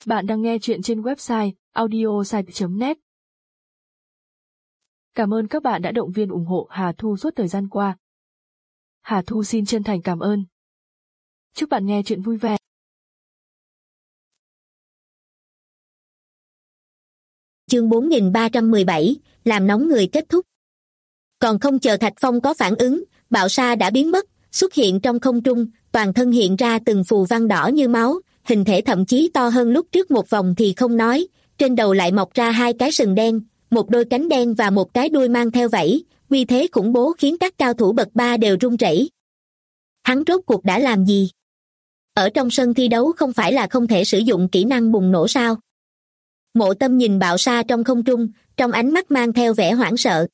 Bạn đang nghe chuyện trên website audiosite.net. Cảm ơn các bạn đã động viên ủng hộ Hà Thu suốt thời gian qua. Hà Thu xin chân thành cảm ơn. Chúc bạn nghe chuyện vui vẻ. Chương 4317, làm nóng người kết thúc. Còn không chờ Thạch Phong có phản ứng, bạo sa đã biến mất, xuất hiện trong không trung, toàn thân hiện ra từng phù văn đỏ như máu, hình thể thậm chí to hơn lúc trước một vòng thì không nói, trên đầu lại mọc ra hai cái sừng đen, một đôi cánh đen và một cái đuôi mang theo vảy, uy thế khủng bố khiến các cao thủ bậc 3 đều run rẩy. Hắn rốt cuộc đã làm gì? Ở trong sân thi đấu không phải là không thể sử dụng kỹ năng bùng nổ sao? Mộ Tâm nhìn bạo sa trong không trung, trong ánh mắt mang theo vẻ hoảng sợ.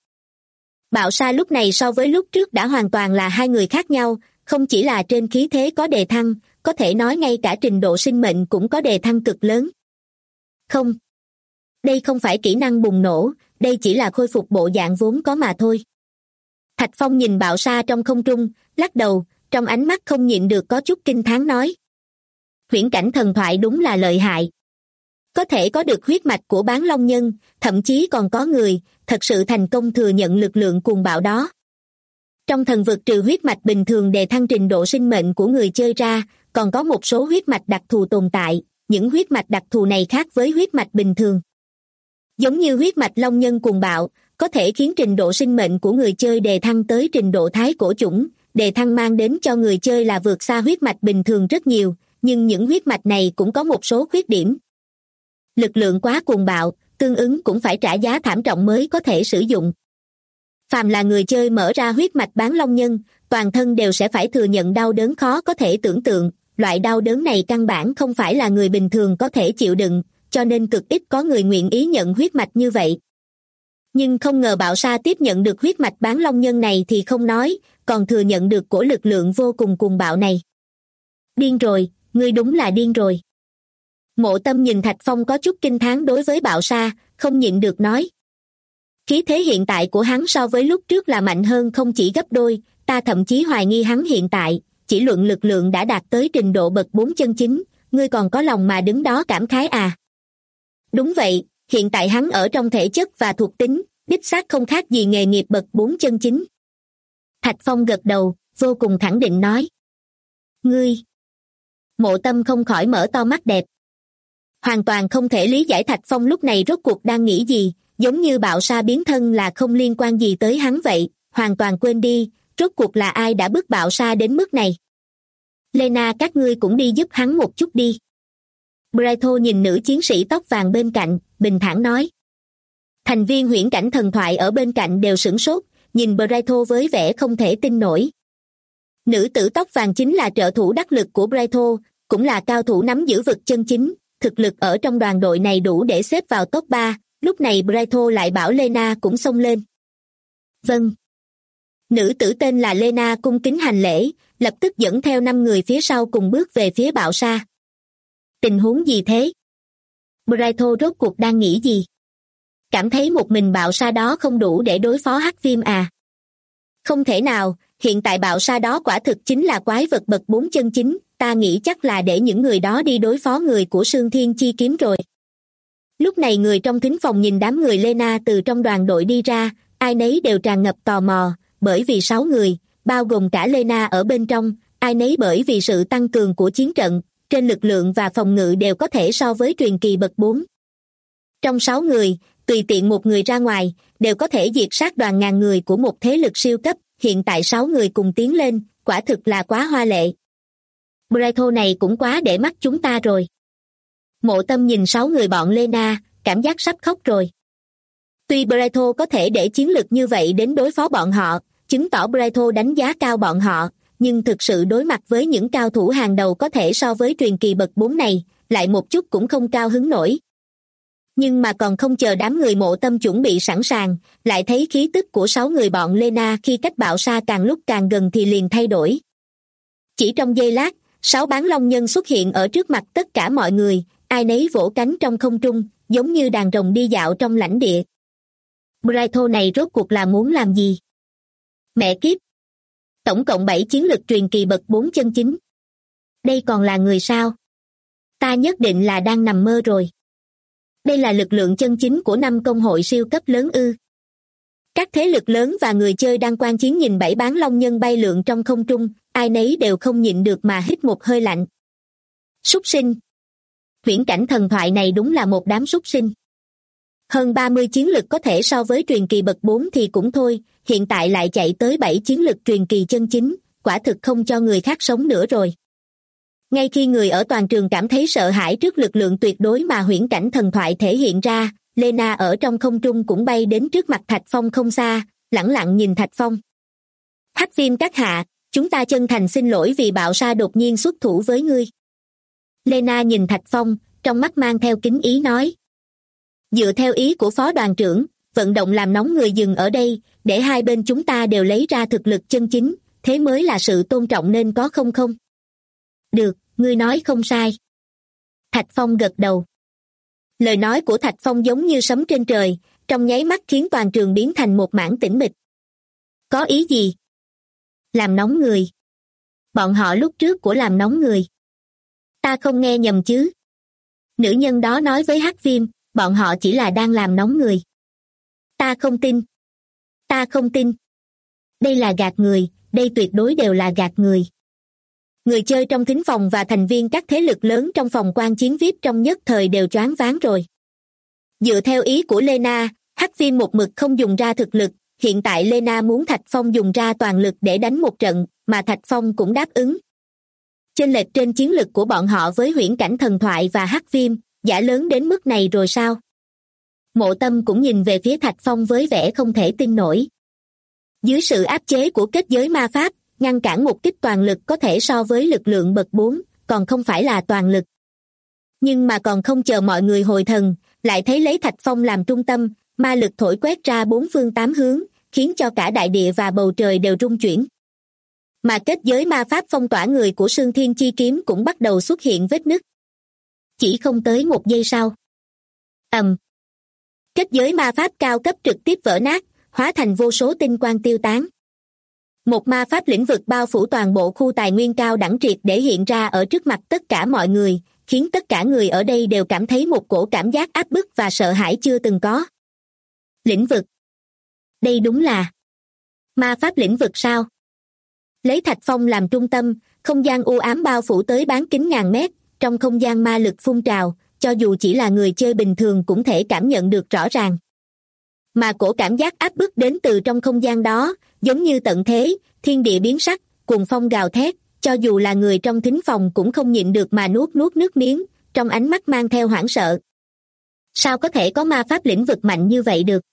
Bạo sa lúc này so với lúc trước đã hoàn toàn là hai người khác nhau, không chỉ là trên khí thế có đề thăng, có thể nói ngay cả trình độ sinh mệnh cũng có đề thăng cực lớn. Không. Đây không phải kỹ năng bùng nổ, đây chỉ là khôi phục bộ dạng vốn có mà thôi. Thạch Phong nhìn bạo sa trong không trung, lắc đầu, trong ánh mắt không nhịn được có chút kinh thán nói. Huyễn cảnh thần thoại đúng là lợi hại. Có thể có được huyết mạch của Bán Long Nhân, thậm chí còn có người, thật sự thành công thừa nhận lực lượng cuồng bạo đó. Trong thần vực trừ huyết mạch bình thường đề thăng trình độ sinh mệnh của người chơi ra, còn có một số huyết mạch đặc thù tồn tại, những huyết mạch đặc thù này khác với huyết mạch bình thường. Giống như huyết mạch Long Nhân cuồng bạo, có thể khiến trình độ sinh mệnh của người chơi đề thăng tới trình độ thái cổ chủng, đề thăng mang đến cho người chơi là vượt xa huyết mạch bình thường rất nhiều, nhưng những huyết mạch này cũng có một số khuyết điểm. Lực lượng quá cuồng bạo, tương ứng cũng phải trả giá thảm trọng mới có thể sử dụng. Phàm là người chơi mở ra huyết mạch Bán Long Nhân, toàn thân đều sẽ phải thừa nhận đau đớn khó có thể tưởng tượng, loại đau đớn này căn bản không phải là người bình thường có thể chịu đựng, cho nên cực ít có người nguyện ý nhận huyết mạch như vậy. Nhưng không ngờ bạo sa tiếp nhận được huyết mạch Bán Long Nhân này thì không nói, còn thừa nhận được của lực lượng vô cùng cuồng bạo này. Điên rồi, ngươi đúng là điên rồi. Mộ Tâm nhìn Thạch Phong có chút kinh thán đối với bạo sa, không nhịn được nói. Khí thế hiện tại của hắn so với lúc trước là mạnh hơn không chỉ gấp đôi, ta thậm chí hoài nghi hắn hiện tại, chỉ luận lực lượng đã đạt tới trình độ bậc 4 chân chính, ngươi còn có lòng mà đứng đó cảm khái à? Đúng vậy, hiện tại hắn ở trong thể chất và thuộc tính, đích xác không khác gì nghề nghiệp bậc 4 chân chính. Thạch Phong gật đầu, vô cùng khẳng định nói. Ngươi! Mộ Tâm không khỏi mở to mắt đẹp. Hoàn toàn không thể lý giải Thạch Phong lúc này rốt cuộc đang nghĩ gì, giống như bạo sa biến thân là không liên quan gì tới hắn vậy, hoàn toàn quên đi, rốt cuộc là ai đã bức bạo sa đến mức này. Lena, các ngươi cũng đi giúp hắn một chút đi. Braito nhìn nữ chiến sĩ tóc vàng bên cạnh, bình thản nói. Thành viên huyễn cảnh thần thoại ở bên cạnh đều sửng sốt, nhìn Braito với vẻ không thể tin nổi. Nữ tử tóc vàng chính là trợ thủ đắc lực của Braito, cũng là cao thủ nắm giữ vực chân chính, thực lực ở trong đoàn đội này đủ để xếp vào top 3, lúc này Braito lại bảo Lena cũng xông lên. Vâng. Nữ tử tên là Lena cung kính hành lễ, lập tức dẫn theo 5 người phía sau cùng bước về phía bạo sa. Tình huống gì thế? Braito rốt cuộc đang nghĩ gì? Cảm thấy một mình bạo sa đó không đủ để đối phó Hắc Viêm à? Không thể nào, hiện tại bạo sa đó quả thực chính là quái vật bậc 4 chân chính, ta nghĩ chắc là để những người đó đi đối phó người của Sương Thiên Chi Kiếm rồi. Lúc này người trong thính phòng nhìn đám người Lena từ trong đoàn đội đi ra, ai nấy đều tràn ngập tò mò, bởi vì 6 người, bao gồm cả Lena ở bên trong, ai nấy bởi vì sự tăng cường của chiến trận, trên lực lượng và phòng ngự đều có thể so với truyền kỳ bậc 4. Trong 6 người, tùy tiện một người ra ngoài, đều có thể diệt sát đoàn ngàn người của một thế lực siêu cấp, hiện tại 6 người cùng tiến lên, quả thực là quá hoa lệ. Braito này cũng quá để mắt chúng ta rồi. Mộ Tâm nhìn 6 người bọn Lena, cảm giác sắp khóc rồi. Tuy Braito có thể để chiến lực như vậy đến đối phó bọn họ, chứng tỏ Braito đánh giá cao bọn họ, nhưng thực sự đối mặt với những cao thủ hàng đầu có thể so với truyền kỳ bậc 4 này, lại một chút cũng không cao hứng nổi. Nhưng mà còn không chờ đám người Mộ Tâm chuẩn bị sẵn sàng, lại thấy khí tức của 6 người bọn Lena khi cách bạo sa càng lúc càng gần thì liền thay đổi. Chỉ trong giây lát, 6 Bán Long Nhân xuất hiện ở trước mặt tất cả mọi người, ai nấy vỗ cánh trong không trung, giống như đàn rồng đi dạo trong lãnh địa. Braito này rốt cuộc là muốn làm gì? Mẹ kiếp! Tổng cộng 7 chiến lực truyền kỳ bậc 4 chân chính. Đây còn là người sao? Ta nhất định là đang nằm mơ rồi. Đây là lực lượng chân chính của 5 công hội siêu cấp lớn ư? Các thế lực lớn và người chơi đang quan chiến nhìn 7 bán long nhân bay lượn trong không trung, ai nấy đều không nhịn được mà hít một hơi lạnh. Súc sinh. Viễn cảnh thần thoại này đúng là một đám súc sinh. Hơn 30 chiến lực có thể so với truyền kỳ bậc 4 thì cũng thôi, hiện tại lại chạy tới 7 chiến lực truyền kỳ chân chính, quả thực không cho người khác sống nữa rồi. Ngay khi người ở toàn trường cảm thấy sợ hãi trước lực lượng tuyệt đối mà huyễn cảnh thần thoại thể hiện ra, Lena ở trong không trung cũng bay đến trước mặt Thạch Phong không xa, lẳng lặng nhìn Thạch Phong. Hắc Viêm các hạ, chúng ta chân thành xin lỗi vì bạo sa đột nhiên xuất thủ với ngươi. Lena nhìn Thạch Phong, trong mắt mang theo kính ý nói. Dựa theo ý của phó đoàn trưởng, vận động làm nóng người dừng ở đây, để hai bên chúng ta đều lấy ra thực lực chân chính, thế mới là sự tôn trọng nên có không không? Được, ngươi nói không sai. Thạch Phong gật đầu. Lời nói của Thạch Phong giống như sấm trên trời, trong nháy mắt khiến toàn trường biến thành một mảng tĩnh mịch. Có ý gì? Làm nóng người. Bọn họ lúc trước của làm nóng người. Ta không nghe nhầm chứ? Nữ nhân đó nói với Hắc Viêm, bọn họ chỉ là đang làm nóng người. Ta không tin. Ta không tin. Đây là gạt người, đây tuyệt đối đều là gạt người. Người chơi trong thính phòng và thành viên các thế lực lớn trong phòng quan chiến VIP trong nhất thời đều choáng váng rồi. Dựa theo ý của Lena, Hắc Viêm một mực không dùng ra thực lực, hiện tại Lena muốn Thạch Phong dùng ra toàn lực để đánh một trận, mà Thạch Phong cũng đáp ứng. Chênh lệch trên chiến lực của bọn họ với huyễn cảnh thần thoại và Hắc Viêm, giả lớn đến mức này rồi sao? Mộ Tâm cũng nhìn về phía Thạch Phong với vẻ không thể tin nổi. Dưới sự áp chế của kết giới ma pháp, ngăn cản một kích toàn lực có thể so với lực lượng bậc 4, còn không phải là toàn lực. Nhưng mà còn không chờ mọi người hồi thần, lại thấy lấy Thạch Phong làm trung tâm, ma lực thổi quét ra 4 phương 8 hướng, khiến cho cả đại địa và bầu trời đều rung chuyển. Mà kết giới ma pháp phong tỏa người của Sương Thiên Chi Kiếm cũng bắt đầu xuất hiện vết nứt. Chỉ không tới 1 giây sau. Kết giới ma pháp cao cấp trực tiếp vỡ nát, hóa thành vô số tinh quang tiêu tán. Một ma pháp lĩnh vực bao phủ toàn bộ khu tài nguyên cao đẳng triệt để hiện ra ở trước mặt tất cả mọi người, khiến tất cả người ở đây đều cảm thấy một cổ cảm giác áp bức và sợ hãi chưa từng có. Lĩnh vực. Đây đúng là ma pháp lĩnh vực sao? Lấy Thạch Phong làm trung tâm, không gian u ám bao phủ tới bán kính ngàn mét, trong không gian ma lực phun trào, cho dù chỉ là người chơi bình thường cũng thể cảm nhận được rõ ràng. Mà cổ cảm giác áp bức đến từ trong không gian đó, giống như tận thế, thiên địa biến sắc, cuồng phong gào thét, cho dù là người trong thính phòng cũng không nhịn được mà nuốt nước miếng, trong ánh mắt mang theo hoảng sợ. Sao có thể có ma pháp lĩnh vực mạnh như vậy được?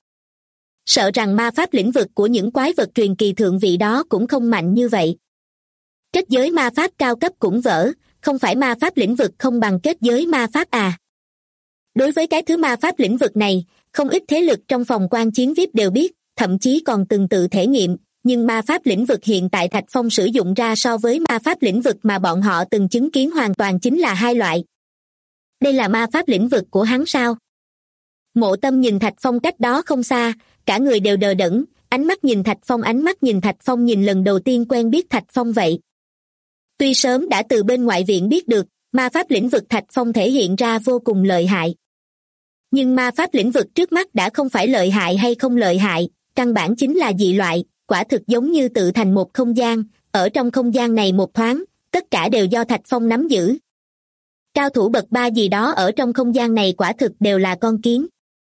Sợ rằng ma pháp lĩnh vực của những quái vật truyền kỳ thượng vị đó cũng không mạnh như vậy. Kết giới ma pháp cao cấp cũng vỡ, không phải ma pháp lĩnh vực không bằng kết giới ma pháp à? Đối với cái thứ ma pháp lĩnh vực này, không ít thế lực trong phòng quan chiến VIP đều biết, thậm chí còn từng tự thể nghiệm, nhưng ma pháp lĩnh vực hiện tại Thạch Phong sử dụng ra so với ma pháp lĩnh vực mà bọn họ từng chứng kiến hoàn toàn chính là hai loại. Đây là ma pháp lĩnh vực của hắn sao? Mộ Tâm nhìn Thạch Phong cách đó không xa, cả người đều đờ đẫn, ánh mắt nhìn Thạch Phong nhìn lần đầu tiên quen biết Thạch Phong vậy. Tuy sớm đã từ bên ngoại viện biết được, ma pháp lĩnh vực Thạch Phong thể hiện ra vô cùng lợi hại. Nhưng ma pháp lĩnh vực trước mắt đã không phải lợi hại hay không lợi hại, căn bản chính là dị loại, quả thực giống như tự thành một không gian, ở trong không gian này một thoáng, tất cả đều do Thạch Phong nắm giữ. Cao thủ bậc 3 gì đó ở trong không gian này quả thực đều là con kiến.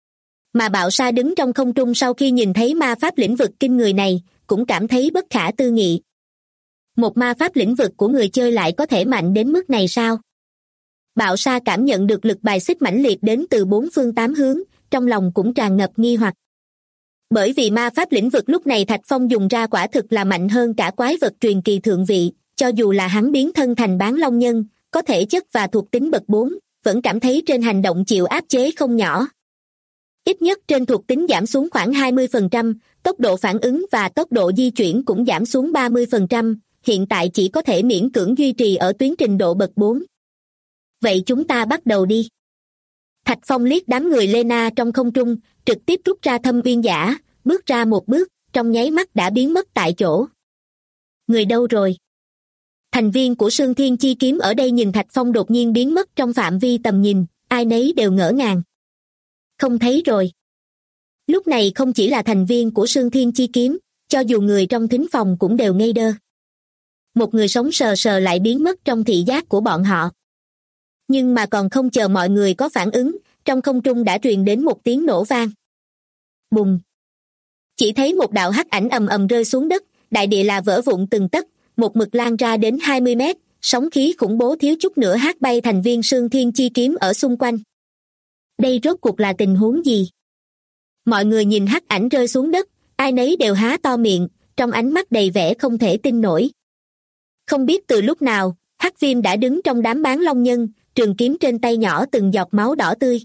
Mà Bạo Sa đứng trong không trung sau khi nhìn thấy ma pháp lĩnh vực kinh người này, cũng cảm thấy bất khả tư nghị. Một ma pháp lĩnh vực của người chơi lại có thể mạnh đến mức này sao? Bạo Sa cảm nhận được lực bài xích mãnh liệt đến từ 4 phương 8 hướng, trong lòng cũng tràn ngập nghi hoặc. Bởi vì ma pháp lĩnh vực lúc này Thạch Phong dùng ra quả thực là mạnh hơn cả quái vật truyền kỳ thượng vị, cho dù là hắn biến thân thành bán long nhân, có thể chất và thuộc tính bậc 4, vẫn cảm thấy trên hành động chịu áp chế không nhỏ. Ít nhất trên thuộc tính giảm xuống khoảng 20%, tốc độ phản ứng và tốc độ di chuyển cũng giảm xuống 30%, hiện tại chỉ có thể miễn cưỡng duy trì ở tuyến trình độ bậc 4. Vậy chúng ta bắt đầu đi. Thạch Phong liếc đám người Lena trong không trung, trực tiếp rút ra thâm uyên giả, bước ra một bước, trong nháy mắt đã biến mất tại chỗ. Người đâu rồi? Thành viên của Sương Thiên Chi Kiếm ở đây nhìn Thạch Phong đột nhiên biến mất trong phạm vi tầm nhìn, ai nấy đều ngỡ ngàng. Không thấy rồi. Lúc này không chỉ là thành viên của Sương Thiên Chi Kiếm, cho dù người trong thính phòng cũng đều ngây đơ. Một người sống sờ sờ lại biến mất trong thị giác của bọn họ. Nhưng mà còn không chờ mọi người có phản ứng, trong không trung đã truyền đến một tiếng nổ vang. Bùng! Chỉ thấy một đạo hắc ảnh ầm ầm rơi xuống đất, đại địa là vỡ vụn từng tấc, một mực lan ra đến 20 mét, sóng khí khủng bố thiếu chút nữa hát bay thành viên Sương Thiên Chi Kiếm ở xung quanh. Đây rốt cuộc là tình huống gì? Mọi người nhìn hắc ảnh rơi xuống đất, ai nấy đều há to miệng, trong ánh mắt đầy vẻ không thể tin nổi. Không biết từ lúc nào, Hắc Viêm đã đứng trong đám bán long nhân, trường kiếm trên tay nhỏ từng giọt máu đỏ tươi.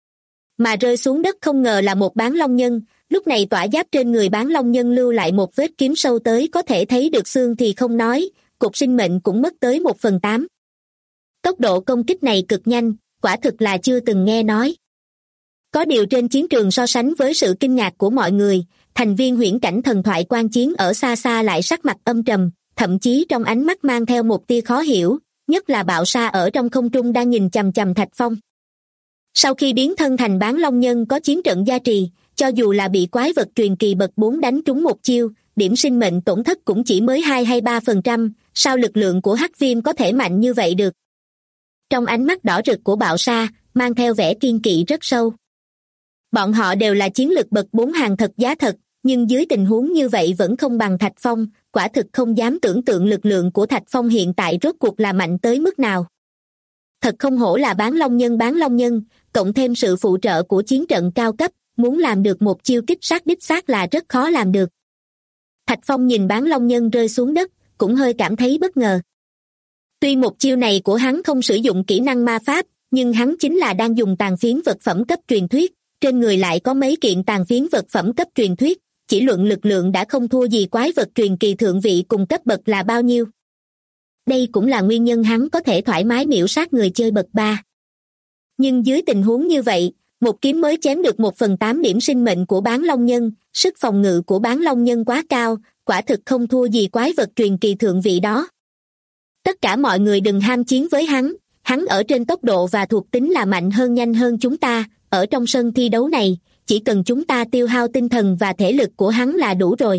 Mà rơi xuống đất không ngờ là một bán long nhân, lúc này tỏa giáp trên người bán long nhân lưu lại một vết kiếm sâu tới có thể thấy được xương thì không nói, cục sinh mệnh cũng mất tới 1/8. Tốc độ công kích này cực nhanh, quả thực là chưa từng nghe nói. Có điều trên chiến trường so sánh với sự kinh ngạc của mọi người, thành viên huyễn cảnh thần thoại quan chiến ở xa xa lại sắc mặt âm trầm, thậm chí trong ánh mắt mang theo một tia khó hiểu, nhất là Bạo Sa ở trong không trung đang nhìn chằm chằm Thạch Phong. Sau khi biến thân thành bán long nhân có chiến trận gia trì, cho dù là bị quái vật truyền kỳ bậc 4 đánh trúng một chiêu, điểm sinh mệnh tổn thất cũng chỉ mới 2 hay 3%, sao lực lượng của Hắc Viêm có thể mạnh như vậy được? Trong ánh mắt đỏ rực của Bạo Sa, mang theo vẻ kiên kỵ rất sâu. Bọn họ đều là chiến lực bậc 4 hàng thật giá thật, nhưng dưới tình huống như vậy vẫn không bằng Thạch Phong, quả thực không dám tưởng tượng lực lượng của Thạch Phong hiện tại rốt cuộc là mạnh tới mức nào. Thật không hổ là bán long nhân, cộng thêm sự phụ trợ của chiến trận cao cấp, muốn làm được một chiêu kích sát đích xác là rất khó làm được. Thạch Phong nhìn bán long nhân rơi xuống đất, cũng hơi cảm thấy bất ngờ. Tuy một chiêu này của hắn không sử dụng kỹ năng ma pháp, nhưng hắn chính là đang dùng tàn phiến vật phẩm cấp truyền thuyết, trên người lại có mấy kiện tàn phiến vật phẩm cấp truyền thuyết, chỉ luận lực lượng đã không thua gì quái vật truyền kỳ thượng vị cùng cấp bậc là bao nhiêu. Đây cũng là nguyên nhân hắn có thể thoải mái miểu sát người chơi bậc 3. Nhưng dưới tình huống như vậy, một kiếm mới chém được 1/8 điểm sinh mệnh của bán long nhân, sức phòng ngự của bán long nhân quá cao, quả thực không thua gì quái vật truyền kỳ thượng vị đó. Tất cả mọi người đừng ham chiến với hắn ở trên tốc độ và thuộc tính là mạnh hơn nhanh hơn chúng ta, ở trong sân thi đấu này, chỉ cần chúng ta tiêu hao tinh thần và thể lực của hắn là đủ rồi.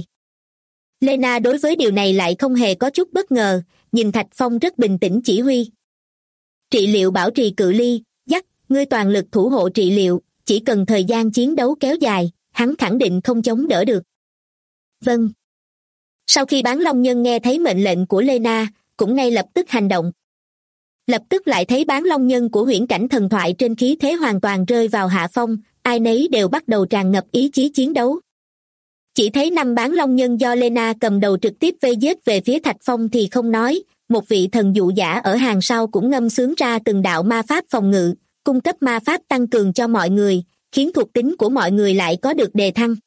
Lena đối với điều này lại không hề có chút bất ngờ, nhìn Thạch Phong rất bình tĩnh chỉ huy. Trị liệu bảo trì cự ly, dắt, ngươi toàn lực thủ hộ trị liệu, chỉ cần thời gian chiến đấu kéo dài, hắn khẳng định không chống đỡ được. Vâng. Sau khi bán long nhân nghe thấy mệnh lệnh của Lena, cũng ngay lập tức hành động. Lập tức lại thấy bán long nhân của huyễn cảnh thần thoại trên khí thế hoàn toàn rơi vào hạ phong, ai nấy đều bắt đầu tràn ngập ý chí chiến đấu. Chỉ thấy 5 bán long nhân do Lena cầm đầu trực tiếp vây giết về phía Thạch Phong thì không nói, một vị thần dụ giả ở hàng sau cũng ngâm sướng ra từng đạo ma pháp phòng ngự, cung cấp ma pháp tăng cường cho mọi người, khiến thuộc tính của mọi người lại có được đề thăng.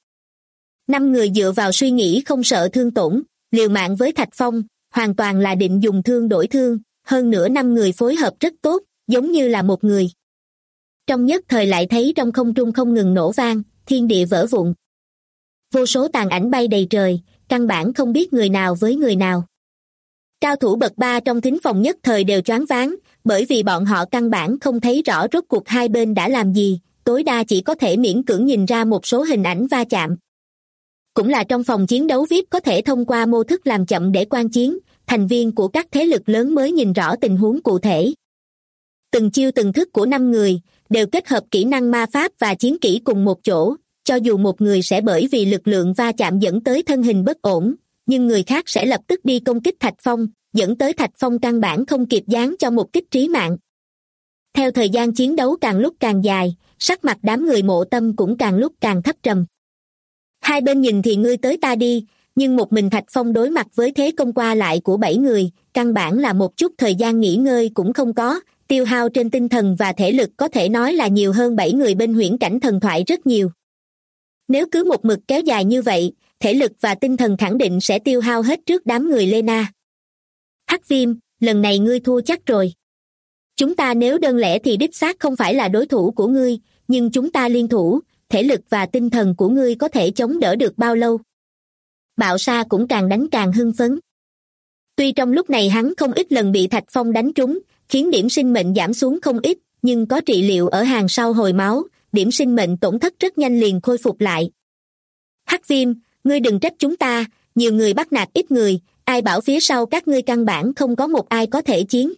5 người dựa vào suy nghĩ không sợ thương tổn, liều mạng với Thạch Phong, hoàn toàn là định dùng thương đổi thương, hơn nữa 5 người phối hợp rất tốt, giống như là một người. Trong nhất thời lại thấy trong không trung không ngừng nổ vang, thiên địa vỡ vụn. Vô số tàn ảnh bay đầy trời, căn bản không biết người nào với người nào. Cao thủ bậc 3 trong thính phòng nhất thời đều choáng váng, bởi vì bọn họ căn bản không thấy rõ rốt cuộc hai bên đã làm gì, tối đa chỉ có thể miễn cưỡng nhìn ra một số hình ảnh va chạm. Cũng là trong phòng chiến đấu VIP có thể thông qua mô thức làm chậm để quan chiến, thành viên của các thế lực lớn mới nhìn rõ tình huống cụ thể. Từng chiêu từng thức của 5 người đều kết hợp kỹ năng ma pháp và chiến kỹ cùng một chỗ, cho dù một người sẽ bởi vì lực lượng va chạm dẫn tới thân hình bất ổn, nhưng người khác sẽ lập tức đi công kích Thạch Phong, dẫn tới Thạch Phong căn bản không kịp giáng cho một kích trí mạng. Theo thời gian chiến đấu càng lúc càng dài, sắc mặt đám người Mộ Tâm cũng càng lúc càng thấp trầm. Hai bên nhìn thì ngươi tới ta đi, nhưng một mình Thạch Phong đối mặt với thế công qua lại của 7 người, căn bản là một chút thời gian nghỉ ngơi cũng không có, tiêu hao trên tinh thần và thể lực có thể nói là nhiều hơn 7 người bên huyễn cảnh thần thoại rất nhiều. Nếu cứ một mực kéo dài như vậy, thể lực và tinh thần khẳng định sẽ tiêu hao hết trước đám người Lena. Hắc Viêm, lần này ngươi thua chắc rồi. Chúng ta nếu đơn lẻ thì đích xác không phải là đối thủ của ngươi, nhưng chúng ta liên thủ, thể lực và tinh thần của ngươi có thể chống đỡ được bao lâu? Bạo Sa cũng càng đánh càng hưng phấn. Tuy trong lúc này hắn không ít lần bị Thạch Phong đánh trúng, khiến điểm sinh mệnh giảm xuống không ít, nhưng có trị liệu ở hàng sau hồi máu, điểm sinh mệnh tổn thất rất nhanh liền khôi phục lại. Hắc Viêm, ngươi đừng trách chúng ta, nhiều người bắt nạt ít người, ai bảo phía sau các ngươi căn bản không có một ai có thể chiến.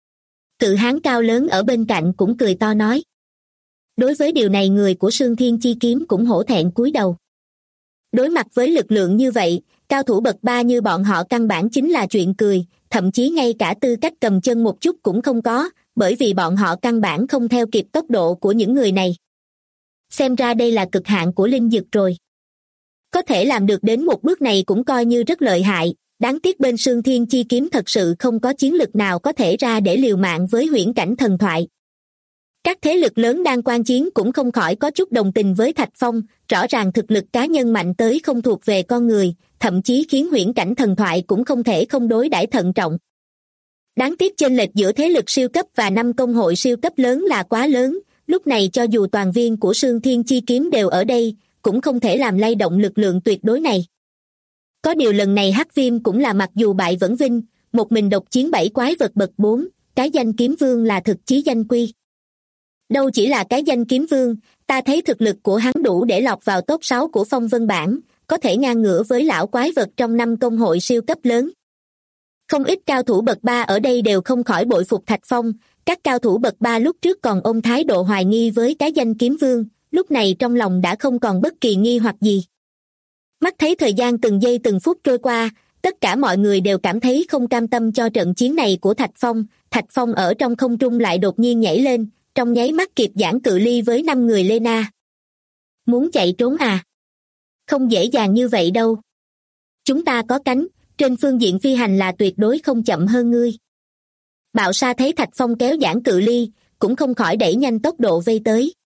Cự hán cao lớn ở bên cạnh cũng cười to nói. Đối với điều này người của Sương Thiên Chi Kiếm cũng hổ thẹn cúi đầu. Đối mặt với lực lượng như vậy, cao thủ bậc 3 như bọn họ căn bản chính là chuyện cười, thậm chí ngay cả tư cách cầm chân một chút cũng không có, bởi vì bọn họ căn bản không theo kịp tốc độ của những người này. Xem ra đây là cực hạn của linh dược rồi. Có thể làm được đến một bước này cũng coi như rất lợi hại, đáng tiếc bên Sương Thiên Chi Kiếm thật sự không có chiến lực nào có thể ra để liều mạng với huyễn cảnh thần thoại. Các thế lực lớn đang quan chiến cũng không khỏi có chút đồng tình với Thạch Phong, rõ ràng thực lực cá nhân mạnh tới không thuộc về con người, thậm chí khiến huyễn cảnh thần thoại cũng không thể không đối đãi thận trọng. Đáng tiếc chênh lệch giữa thế lực siêu cấp và 5 công hội siêu cấp lớn là quá lớn, lúc này cho dù toàn viên của Sương Thiên Chi Kiếm đều ở đây, cũng không thể làm lay động lực lượng tuyệt đối này. Có điều lần này Hắc Viêm cũng là mặc dù bại vẫn vinh, một mình độc chiến 7 quái vật bậc 4, cái danh kiếm vương là thực chí danh quy. Đâu chỉ là cái danh kiếm vương, ta thấy thực lực của hắn đủ để lọt vào top 6 của phong vân bảng, có thể ngang ngửa với lão quái vật trong 5 công hội siêu cấp lớn. Không ít cao thủ bậc 3 ở đây đều không khỏi bội phục Thạch Phong, các cao thủ bậc 3 lúc trước còn ôm thái độ hoài nghi với cái danh kiếm vương, lúc này trong lòng đã không còn bất kỳ nghi hoặc gì. Mắt thấy thời gian từng giây từng phút trôi qua, tất cả mọi người đều cảm thấy không cam tâm cho trận chiến này của Thạch Phong ở trong không trung lại đột nhiên nhảy lên, trong nháy mắt kịp giãn cự ly với 5 người Lena. Muốn chạy trốn à? Không dễ dàng như vậy đâu. Chúng ta có cánh, trên phương diện phi hành là tuyệt đối không chậm hơn ngươi. Bạo Sa thấy Thạch Phong kéo giãn cự ly, cũng không khỏi đẩy nhanh tốc độ vây tới.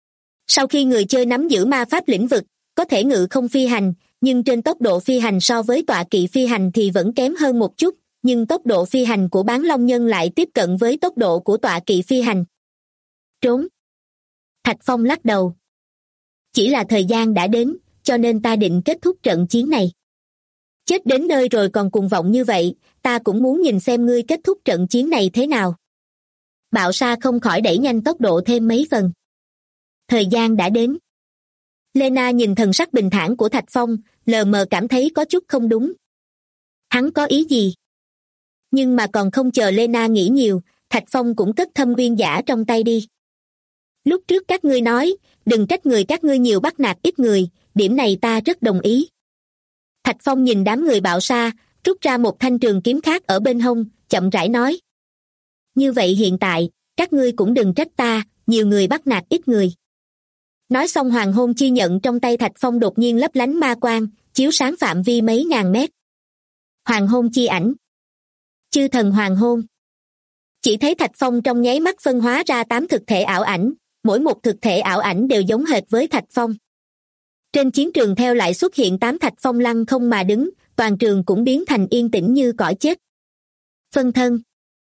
Sau khi người chơi nắm giữ ma pháp lĩnh vực, có thể ngự không phi hành, nhưng trên tốc độ phi hành so với tọa kỵ phi hành thì vẫn kém hơn một chút, nhưng tốc độ phi hành của bán long nhân lại tiếp cận với tốc độ của tọa kỵ phi hành. Trốn. Thạch Phong lắc đầu. Chỉ là thời gian đã đến, cho nên ta định kết thúc trận chiến này. Chết đến nơi rồi còn cuồng vọng như vậy, ta cũng muốn nhìn xem ngươi kết thúc trận chiến này thế nào. Bạo Sa không khỏi đẩy nhanh tốc độ thêm mấy phần. Thời gian đã đến. Lena nhìn thần sắc bình thản của Thạch Phong, lờ mờ cảm thấy có chút không đúng. Hắn có ý gì? Nhưng mà còn không chờ Lena nghĩ nhiều, Thạch Phong cũng cất thâm uyên giả trong tay đi. Lúc trước các ngươi nói, đừng trách người các ngươi nhiều bắt nạt ít người, điểm này ta rất đồng ý. Thạch Phong nhìn đám người Bạo Sa, rút ra một thanh trường kiếm khác ở bên hông, chậm rãi nói. Như vậy hiện tại, các ngươi cũng đừng trách ta, nhiều người bắt nạt ít người. Nói xong hoàng hôn chi nhận trong tay Thạch Phong đột nhiên lấp lánh ma quang, chiếu sáng phạm vi mấy ngàn mét. Hoàng hôn chi ảnh. Chư thần hoàng hôn. Chỉ thấy Thạch Phong trong nháy mắt phân hóa ra 8 thực thể ảo ảnh, mỗi một thực thể ảo ảnh đều giống hệt với Thạch Phong. Trên chiến trường theo lại xuất hiện 8 Thạch Phong lăng không mà đứng, toàn trường cũng biến thành yên tĩnh như cõi chết. Phân thân.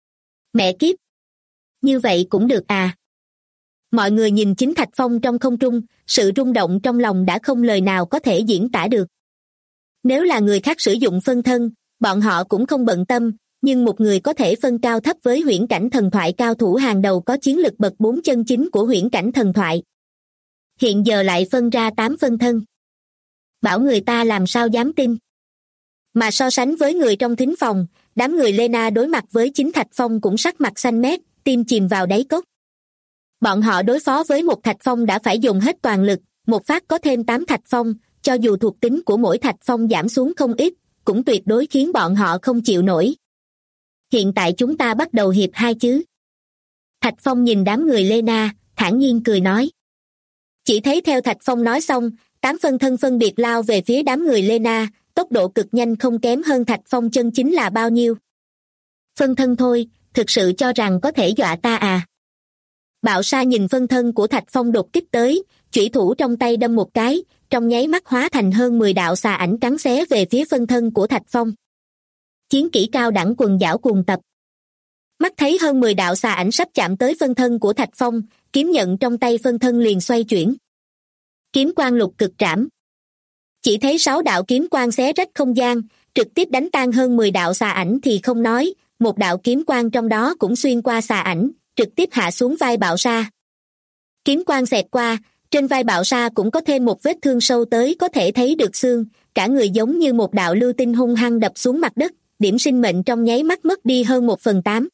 Mẹ kiếp. Như vậy cũng được à? Mọi người nhìn chính Thạch Phong trong không trung, sự rung động trong lòng đã không lời nào có thể diễn tả được. Nếu là người khác sử dụng phân thân, bọn họ cũng không bận tâm, nhưng một người có thể phân cao thấp với huyễn cảnh thần thoại cao thủ hàng đầu có chiến lực bậc 4 chân chính của huyễn cảnh thần thoại. Hiện giờ lại phân ra 8 phân thân. Bảo người ta làm sao dám tin. Mà so sánh với người trong thính phòng, đám người Lena đối mặt với chính Thạch Phong cũng sắc mặt xanh mét, tim chìm vào đáy cốc. Bọn họ đối phó với một Thạch Phong đã phải dùng hết toàn lực, một phát có thêm 8 Thạch Phong, cho dù thuộc tính của mỗi Thạch Phong giảm xuống không ít, cũng tuyệt đối khiến bọn họ không chịu nổi. Hiện tại chúng ta bắt đầu hiệp 2 chứ. Thạch Phong nhìn đám người Lena, thản nhiên cười nói. Chỉ thấy theo Thạch Phong nói xong, 8 phân thân phân biệt lao về phía đám người Lena, tốc độ cực nhanh không kém hơn Thạch Phong chân chính là bao nhiêu. Phân thân thôi, thực sự cho rằng có thể dọa ta à? Bạo Sa nhìn phân thân của Thạch Phong đột kích tới, chủy thủ trong tay đâm một cái, trong nháy mắt hóa thành hơn 10 đạo xà ảnh cắn xé về phía phân thân của Thạch Phong. Chiến kỹ cao đẳng quần dảo cuồng tập. Mắt thấy hơn 10 đạo xà ảnh sắp chạm tới phân thân của Thạch Phong, kiếm nhận trong tay phân thân liền xoay chuyển. Kiếm quang lục cực trảm. Chỉ thấy 6 đạo kiếm quang xé rách không gian, trực tiếp đánh tan hơn 10 đạo xà ảnh thì không nói, một đạo kiếm quang trong đó cũng xuyên qua xà ảnh, trực tiếp hạ xuống vai Bạo Sa. Kiếm quang xẹt qua, trên vai Bạo Sa cũng có thêm một vết thương sâu tới có thể thấy được xương, cả người giống như một đạo lưu tinh hung hăng đập xuống mặt đất, điểm sinh mệnh trong nháy mắt mất đi hơn 1/8.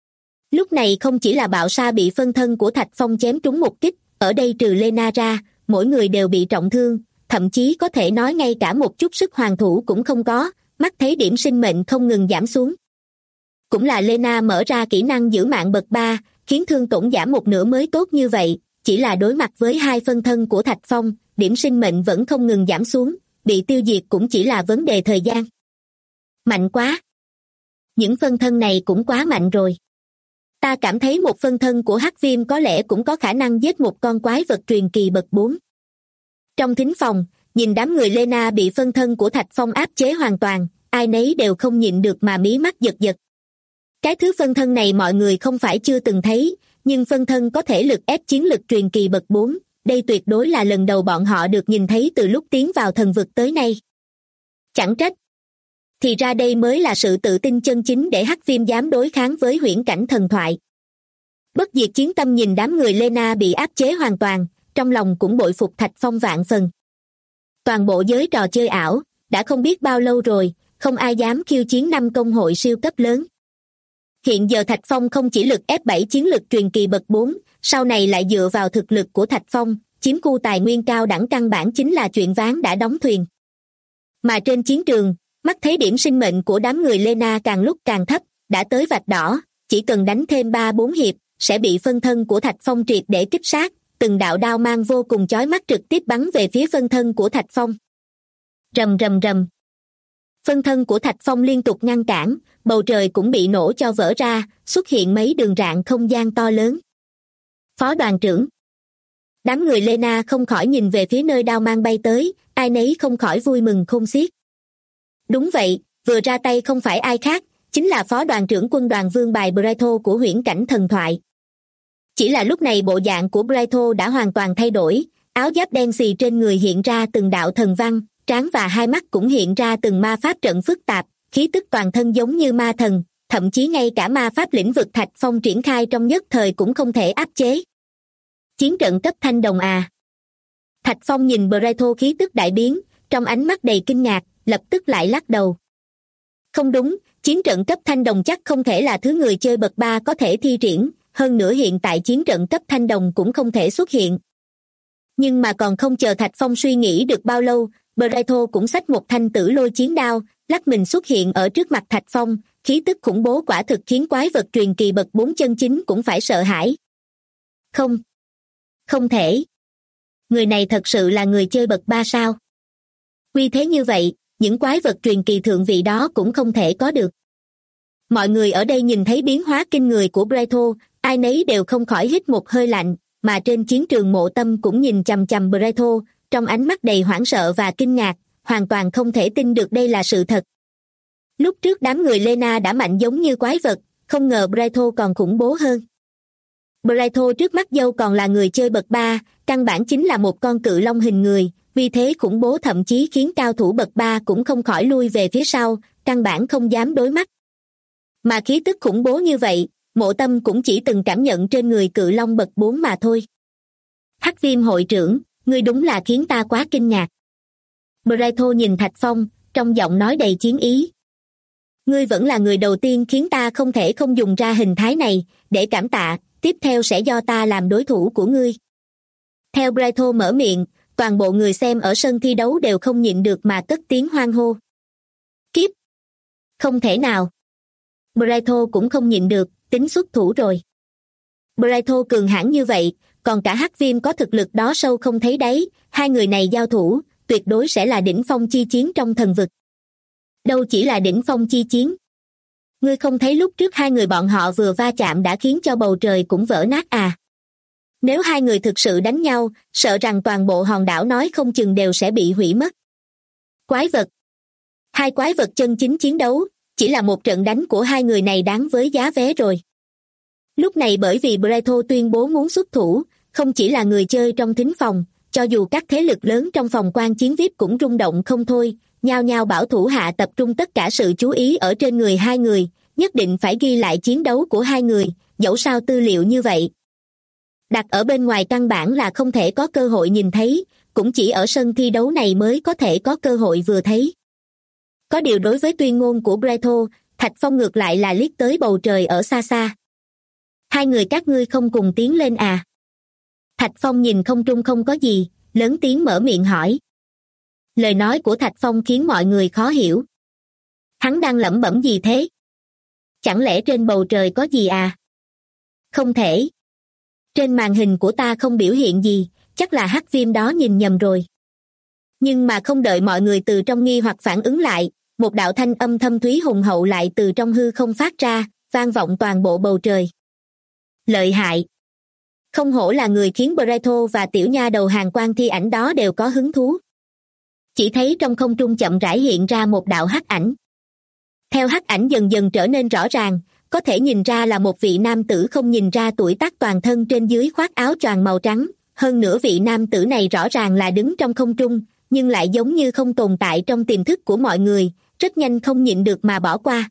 Lúc này không chỉ là Bạo Sa bị phân thân của Thạch Phong chém trúng một kích, ở đây trừ Lena ra, mỗi người đều bị trọng thương, thậm chí có thể nói ngay cả một chút sức hoàn thủ cũng không có, mắt thấy điểm sinh mệnh không ngừng giảm xuống. Cũng là Lena mở ra kỹ năng giữ mạng bậc 3, khiến thương tổn giảm một nửa mới tốt như vậy, chỉ là đối mặt với hai phân thân của Thạch Phong, điểm sinh mệnh vẫn không ngừng giảm xuống, bị tiêu diệt cũng chỉ là vấn đề thời gian. Mạnh quá! Những phân thân này cũng quá mạnh rồi. Ta cảm thấy một phân thân của Hắc Viêm có lẽ cũng có khả năng giết một con quái vật truyền kỳ bậc 4. Trong thính phòng, nhìn đám người Lena bị phân thân của Thạch Phong áp chế hoàn toàn, ai nấy đều không nhịn được mà mí mắt giật giật. Cái thứ phân thân này mọi người không phải chưa từng thấy, nhưng phân thân có thể lực ép chiến lực truyền kỳ bậc 4, đây tuyệt đối là lần đầu bọn họ được nhìn thấy từ lúc tiến vào thần vực tới nay. Chẳng trách. Thì ra đây mới là sự tự tin chân chính để Hắc Viêm dám đối kháng với huyễn cảnh thần thoại. Bất diệt chiến tâm nhìn đám người Lena bị áp chế hoàn toàn, trong lòng cũng bội phục Thạch Phong vạn phần. Toàn bộ giới trò chơi ảo, đã không biết bao lâu rồi, không ai dám khiêu chiến 5 công hội siêu cấp lớn. Hiện giờ Thạch Phong không chỉ lực F7 chiến lực truyền kỳ bậc 4, sau này lại dựa vào thực lực của Thạch Phong, chiếm khu tài nguyên cao đẳng căn bản chính là chuyện ván đã đóng thuyền. Mà trên chiến trường, mắt thấy điểm sinh mệnh của đám người Lena càng lúc càng thấp, đã tới vạch đỏ, chỉ cần đánh thêm 3-4 hiệp, sẽ bị phân thân của Thạch Phong triệt để kích sát, từng đạo đao mang vô cùng chói mắt trực tiếp bắn về phía phân thân của Thạch Phong. Rầm rầm rầm. Phân thân của Thạch Phong liên tục ngăn cản, bầu trời cũng bị nổ cho vỡ ra, xuất hiện mấy đường rạn không gian to lớn. Phó đoàn trưởng. Đám người Lena không khỏi nhìn về phía nơi đao mang bay tới, ai nấy không khỏi vui mừng khôn xiết. Đúng vậy, vừa ra tay không phải ai khác, chính là phó đoàn trưởng quân đoàn vương bài Braito của huyễn cảnh thần thoại. Chỉ là lúc này bộ dạng của Braito đã hoàn toàn thay đổi, áo giáp đen xì trên người hiện ra từng đạo thần văn, trán và hai mắt cũng hiện ra từng ma pháp trận phức tạp, khí tức toàn thân giống như ma thần, thậm chí ngay cả ma pháp lĩnh vực Thạch Phong triển khai trong nhất thời cũng không thể áp chế. Chiến trận cấp thanh đồng à? Thạch Phong nhìn Braito khí tức đại biến, trong ánh mắt đầy kinh ngạc, lập tức lại lắc đầu. Không đúng, chiến trận cấp thanh đồng chắc không thể là thứ người chơi bậc 3 có thể thi triển, hơn nữa hiện tại chiến trận cấp thanh đồng cũng không thể xuất hiện. Nhưng mà còn không chờ Thạch Phong suy nghĩ được bao lâu, Braito cũng xách một thanh tử lôi chiến đao, lắc mình xuất hiện ở trước mặt Thạch Phong, khí tức khủng bố quả thực khiến quái vật truyền kỳ bậc 4 chân chính cũng phải sợ hãi. Không thể. Người này thật sự là người chơi bậc 3 sao? Uy thế như vậy, những quái vật truyền kỳ thượng vị đó cũng không thể có được. Mọi người ở đây nhìn thấy biến hóa kinh người của Braito, ai nấy đều không khỏi hít một hơi lạnh, mà trên chiến trường Mộ Tâm cũng nhìn chằm chằm Braito, trong ánh mắt đầy hoảng sợ và kinh ngạc, hoàn toàn không thể tin được đây là sự thật. Lúc trước đám người Lena đã mạnh giống như quái vật, không ngờ Braito còn khủng bố hơn. Braito trước mắt dâu còn là người chơi bậc 3, căn bản chính là một con cự long hình người, vì thế khủng bố thậm chí khiến cao thủ bậc 3 cũng không khỏi lui về phía sau, căn bản không dám đối mắt. Mà khí tức khủng bố như vậy, Mộ Tâm cũng chỉ từng cảm nhận trên người cự long bậc 4 mà thôi. Hắc Viêm hội trưởng, ngươi đúng là khiến ta quá kinh ngạc. Braito nhìn Thạch Phong, trong giọng nói đầy chiến ý. Ngươi vẫn là người đầu tiên khiến ta không thể không dùng ra hình thái này, để cảm tạ, tiếp theo sẽ do ta làm đối thủ của ngươi. Theo Braito mở miệng, toàn bộ người xem ở sân thi đấu đều không nhịn được mà cất tiếng hoan hô. Kiếp! Không thể nào! Braito cũng không nhịn được, tính xuất thủ rồi. Braito cường hãn như vậy, còn cả Hắc Viêm có thực lực đó sâu không thấy đáy, hai người này giao thủ, tuyệt đối sẽ là đỉnh phong chi chiến trong thần vực. Đâu chỉ là đỉnh phong chi chiến. Ngươi không thấy lúc trước hai người bọn họ vừa va chạm đã khiến cho bầu trời cũng vỡ nát à? Nếu hai người thực sự đánh nhau, sợ rằng toàn bộ hòn đảo nói không chừng đều sẽ bị hủy mất. Quái vật. Hai quái vật chân chính chiến đấu, chỉ là một trận đánh của hai người này đáng với giá vé rồi. Lúc này bởi vì Braito tuyên bố muốn xuất thủ, không chỉ là người chơi trong thính phòng, cho dù các thế lực lớn trong phòng quan chiến VIP cũng rung động không thôi, nhao nhao bảo thủ hạ tập trung tất cả sự chú ý ở trên người hai người, nhất định phải ghi lại chiến đấu của hai người, dẫu sao tư liệu như vậy đặt ở bên ngoài căn bản là không thể có cơ hội nhìn thấy, cũng chỉ ở sân thi đấu này mới có thể có cơ hội vừa thấy. Có điều đối với tuyên ngôn của Breto, Thạch Phong ngược lại là liếc tới bầu trời ở xa xa. Hai người các ngươi không cùng tiến lên à? Thạch Phong nhìn không trung không có gì, lớn tiếng mở miệng hỏi. Lời nói của Thạch Phong khiến mọi người khó hiểu. Hắn đang lẩm bẩm gì thế? Chẳng lẽ trên bầu trời có gì à? Không thể. Trên màn hình của ta không biểu hiện gì, chắc là hắc viêm đó nhìn nhầm rồi. Nhưng mà không đợi mọi người từ trong nghi hoặc phản ứng lại, một đạo thanh âm thâm thúy hùng hậu lại từ trong hư không phát ra, vang vọng toàn bộ bầu trời. Lợi hại! Không hổ là người khiến Breto và tiểu nha đầu hàng quan thi ảnh đó đều có hứng thú. Chỉ thấy trong không trung chậm rãi hiện ra một đạo hắc ảnh. Theo hắc ảnh dần dần trở nên rõ ràng, có thể nhìn ra là một vị nam tử không nhìn ra tuổi tác, toàn thân trên dưới khoác áo choàng màu trắng. Hơn nữa vị nam tử này rõ ràng là đứng trong không trung, nhưng lại giống như không tồn tại trong tiềm thức của mọi người, rất nhanh không nhịn được mà bỏ qua.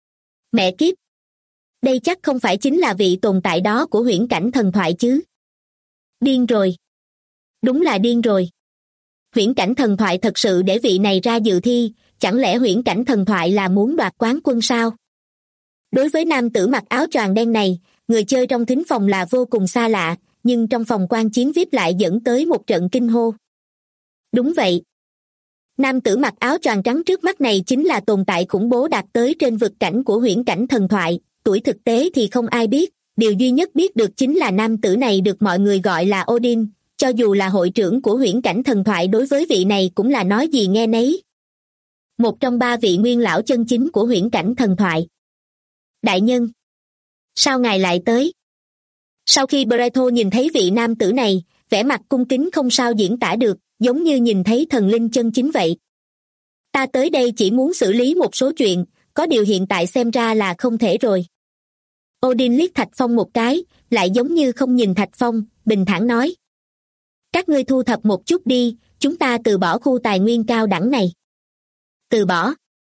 Mẹ kiếp! Đây chắc không phải chính là vị tồn tại đó của huyễn cảnh thần thoại chứ? Điên rồi! Đúng là điên rồi! Huyễn cảnh thần thoại thật sự để vị này ra dự thi, chẳng lẽ huyễn cảnh thần thoại là muốn đoạt quán quân sao? Đối với nam tử mặc áo choàng đen này, người chơi trong thính phòng là vô cùng xa lạ, nhưng trong phòng quan chiến VIP lại dẫn tới một trận kinh hô. Đúng vậy. Nam tử mặc áo choàng trắng trước mắt này chính là tồn tại khủng bố đạt tới trên vực cảnh của huyễn cảnh thần thoại, tuổi thực tế thì không ai biết, điều duy nhất biết được chính là nam tử này được mọi người gọi là Odin, cho dù là hội trưởng của huyễn cảnh thần thoại đối với vị này cũng là nói gì nghe nấy. Một trong ba vị nguyên lão chân chính của huyễn cảnh thần thoại. Đại nhân! Sao ngài lại tới? Sau khi Breto nhìn thấy vị nam tử này, vẻ mặt cung kính không sao diễn tả được, giống như nhìn thấy thần linh chân chính vậy. Ta tới đây chỉ muốn xử lý một số chuyện, có điều hiện tại xem ra là không thể rồi. Odin liếc Thạch Phong một cái, lại giống như không nhìn Thạch Phong, bình thản nói. Các ngươi thu thập một chút đi, chúng ta từ bỏ khu tài nguyên cao đẳng này. Từ bỏ?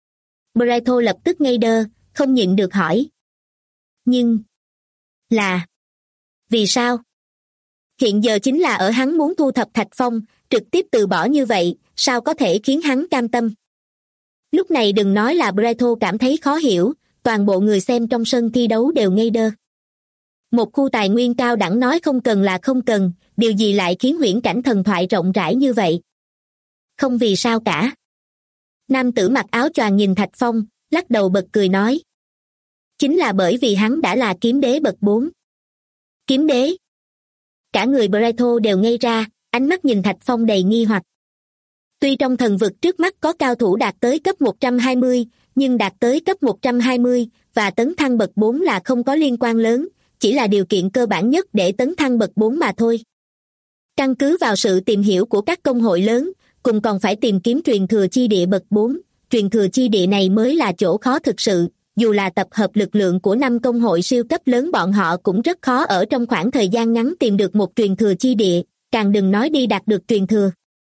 Breto lập tức ngây đơ, không nhịn được hỏi. Nhưng... là... vì sao? Hiện giờ chính là ở hắn muốn thu thập Thạch Phong, trực tiếp từ bỏ như vậy, sao có thể khiến hắn cam tâm? Lúc này đừng nói là Breto cảm thấy khó hiểu, toàn bộ người xem trong sân thi đấu đều ngây đơ. Một khu tài nguyên cao đẳng nói không cần là không cần, điều gì lại khiến huyễn cảnh thần thoại rộng rãi như vậy? Không vì sao cả. Nam tử mặc áo choàng nhìn Thạch Phong, lắc đầu bật cười nói. Chính là bởi vì hắn đã là kiếm đế bậc 4. Kiếm đế? Cả người Breto đều ngây ra, ánh mắt nhìn Thạch Phong đầy nghi hoặc. Tuy trong thần vực trước mắt có cao thủ đạt tới cấp 120, nhưng đạt tới cấp 120 và tấn thăng bậc 4 là không có liên quan lớn, chỉ là điều kiện cơ bản nhất để tấn thăng bậc 4 mà thôi. Căn cứ vào sự tìm hiểu của các công hội lớn, cùng còn phải tìm kiếm truyền thừa chi địa bậc 4, truyền thừa chi địa này mới là chỗ khó thực sự, dù là tập hợp lực lượng của 5 công hội siêu cấp lớn bọn họ cũng rất khó ở trong khoảng thời gian ngắn tìm được một truyền thừa chi địa, càng đừng nói đi đạt được truyền thừa.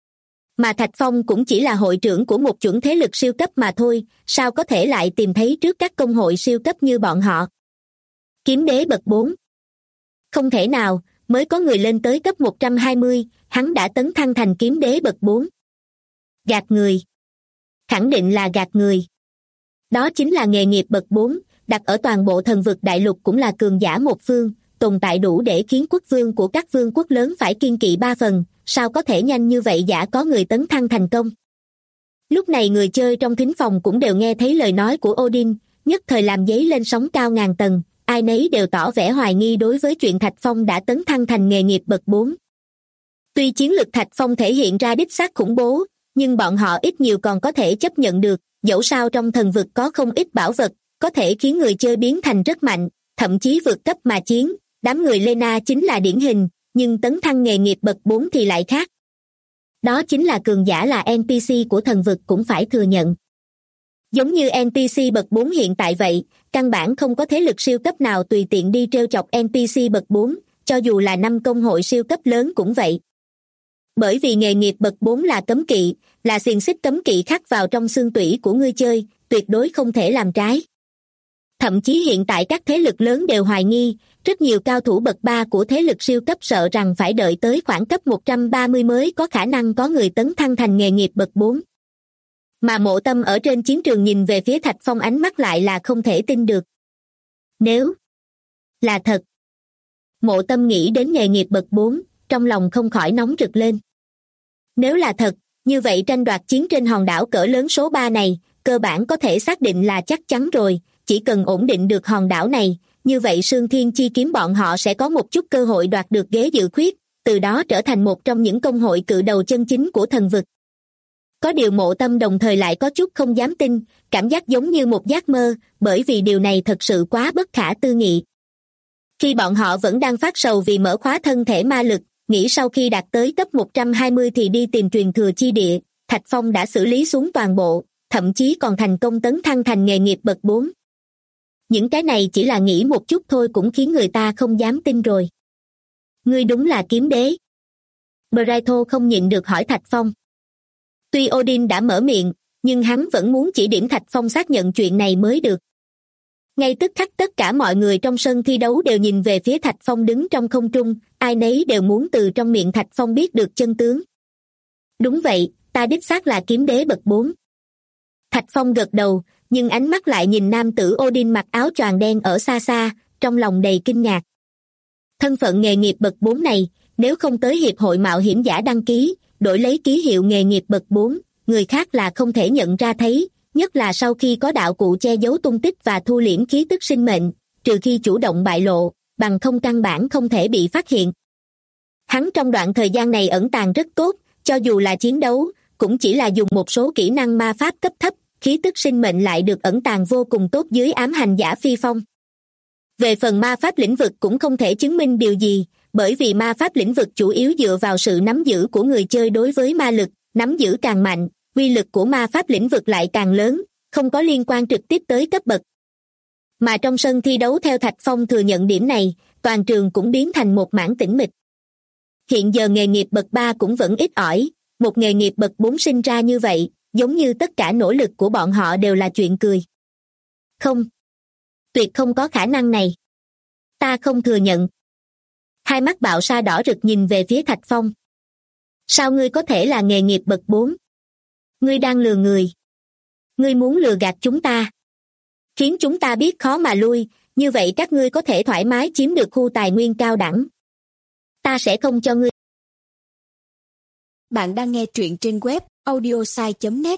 Mà Thạch Phong cũng chỉ là hội trưởng của một chuẩn thế lực siêu cấp mà thôi, sao có thể lại tìm thấy trước các công hội siêu cấp như bọn họ? Kiếm đế bậc 4. Không thể nào, mới có người lên tới cấp 120, hắn đã tấn thăng thành kiếm đế bậc 4. Gạt người. Khẳng định là gạt người. Đó chính là nghề nghiệp bậc 4, đặt ở toàn bộ thần vực đại lục cũng là cường giả một phương, tồn tại đủ để khiến quốc vương của các vương quốc lớn phải kiêng kỵ 3 phần, sao có thể nhanh như vậy giả có người tấn thăng thành công. Lúc này người chơi trong thính phòng cũng đều nghe thấy lời nói của Odin, nhất thời làm dấy lên sóng cao ngàn tầng, ai nấy đều tỏ vẻ hoài nghi đối với chuyện Thạch Phong đã tấn thăng thành nghề nghiệp bậc 4. Tuy chiến lực Thạch Phong thể hiện ra đích xác khủng bố, nhưng bọn họ ít nhiều còn có thể chấp nhận được, dẫu sao trong thần vực có không ít bảo vật, có thể khiến người chơi biến thành rất mạnh, thậm chí vượt cấp mà chiến, đám người Lena chính là điển hình, nhưng tấn thăng nghề nghiệp bậc 4 thì lại khác. Đó chính là cường giả là NPC của thần vực cũng phải thừa nhận. Giống như NPC bậc 4 hiện tại vậy, căn bản không có thế lực siêu cấp nào tùy tiện đi trêu chọc NPC bậc 4, cho dù là 5 công hội siêu cấp lớn cũng vậy. Bởi vì nghề nghiệp bậc 4 là cấm kỵ, là xiềng xích cấm kỵ khắc vào trong xương tủy của ngươi chơi, tuyệt đối không thể làm trái. Thậm chí hiện tại các thế lực lớn đều hoài nghi, rất nhiều cao thủ bậc 3 của thế lực siêu cấp sợ rằng phải đợi tới khoảng cấp 130 mới có khả năng có người tấn thăng thành nghề nghiệp bậc 4. Mà Mộ Tâm ở trên chiến trường nhìn về phía Thạch Phong, ánh mắt lại là không thể tin được. Nếu là thật, Mộ Tâm nghĩ đến nghề nghiệp bậc 4, trong lòng không khỏi nóng rực lên. Nếu là thật, như vậy tranh đoạt chiến trên hòn đảo cỡ lớn số 3 này, cơ bản có thể xác định là chắc chắn rồi, chỉ cần ổn định được hòn đảo này, như vậy Sương Thiên Chi Kiếm bọn họ sẽ có một chút cơ hội đoạt được ghế dự khuyết, từ đó trở thành một trong những công hội cự đầu chân chính của thần vực. Có điều Mộ Tâm đồng thời lại có chút không dám tin, cảm giác giống như một giấc mơ, bởi vì điều này thật sự quá bất khả tư nghị. Khi bọn họ vẫn đang phát sầu vì mở khóa thân thể ma lực, nghĩ sau khi đạt tới cấp 120 thì đi tìm truyền thừa chi địa, Thạch Phong đã xử lý xuống toàn bộ, thậm chí còn thành công tấn thăng thành nghề nghiệp bậc 4. Những cái này chỉ là nghĩ một chút thôi cũng khiến người ta không dám tin rồi. Ngươi đúng là kiếm đế. Braito không nhịn được hỏi Thạch Phong. Tuy Odin đã mở miệng, nhưng hắn vẫn muốn chỉ điểm Thạch Phong xác nhận chuyện này mới được. Ngay tức khắc tất cả mọi người trong sân thi đấu đều nhìn về phía Thạch Phong đứng trong không trung, ai nấy đều muốn từ trong miệng Thạch Phong biết được chân tướng. Đúng vậy, ta đích xác là kiếm đế bậc 4. Thạch Phong gật đầu, nhưng ánh mắt lại nhìn nam tử Odin mặc áo choàng đen ở xa xa, trong lòng đầy kinh ngạc. Thân phận nghề nghiệp bậc 4 này, nếu không tới hiệp hội mạo hiểm giả đăng ký, đổi lấy ký hiệu nghề nghiệp bậc 4, người khác là không thể nhận ra thấy, nhất là sau khi có đạo cụ che giấu tung tích và thu liễm khí tức sinh mệnh, trừ khi chủ động bại lộ, bằng không căn bản không thể bị phát hiện. Hắn trong đoạn thời gian này ẩn tàng rất tốt, cho dù là chiến đấu, cũng chỉ là dùng một số kỹ năng ma pháp cấp thấp, khí tức sinh mệnh lại được ẩn tàng vô cùng tốt dưới ám hành giả phi phong. Về phần ma pháp lĩnh vực cũng không thể chứng minh điều gì, bởi vì ma pháp lĩnh vực chủ yếu dựa vào sự nắm giữ của người chơi đối với ma lực, nắm giữ càng mạnh, uy lực của ma pháp lĩnh vực lại càng lớn, không có liên quan trực tiếp tới cấp bậc. Mà trong sân thi đấu theo Thạch Phong thừa nhận điểm này, toàn trường cũng biến thành một mảng tĩnh mịch. Hiện giờ nghề nghiệp bậc 3 cũng vẫn ít ỏi, một nghề nghiệp bậc 4 sinh ra như vậy, giống như tất cả nỗ lực của bọn họ đều là chuyện cười. Không. Tuyệt không có khả năng này. Ta không thừa nhận. Hai mắt Bạo Sa đỏ rực nhìn về phía Thạch Phong. Sao ngươi có thể là nghề nghiệp bậc 4? Ngươi đang lừa người. Ngươi muốn lừa gạt chúng ta. Khiến chúng ta biết khó mà lui, như vậy các ngươi có thể thoải mái chiếm được khu tài nguyên cao đẳng. Ta sẽ không cho ngươi. Bạn đang nghe truyện trên web audiosai.net.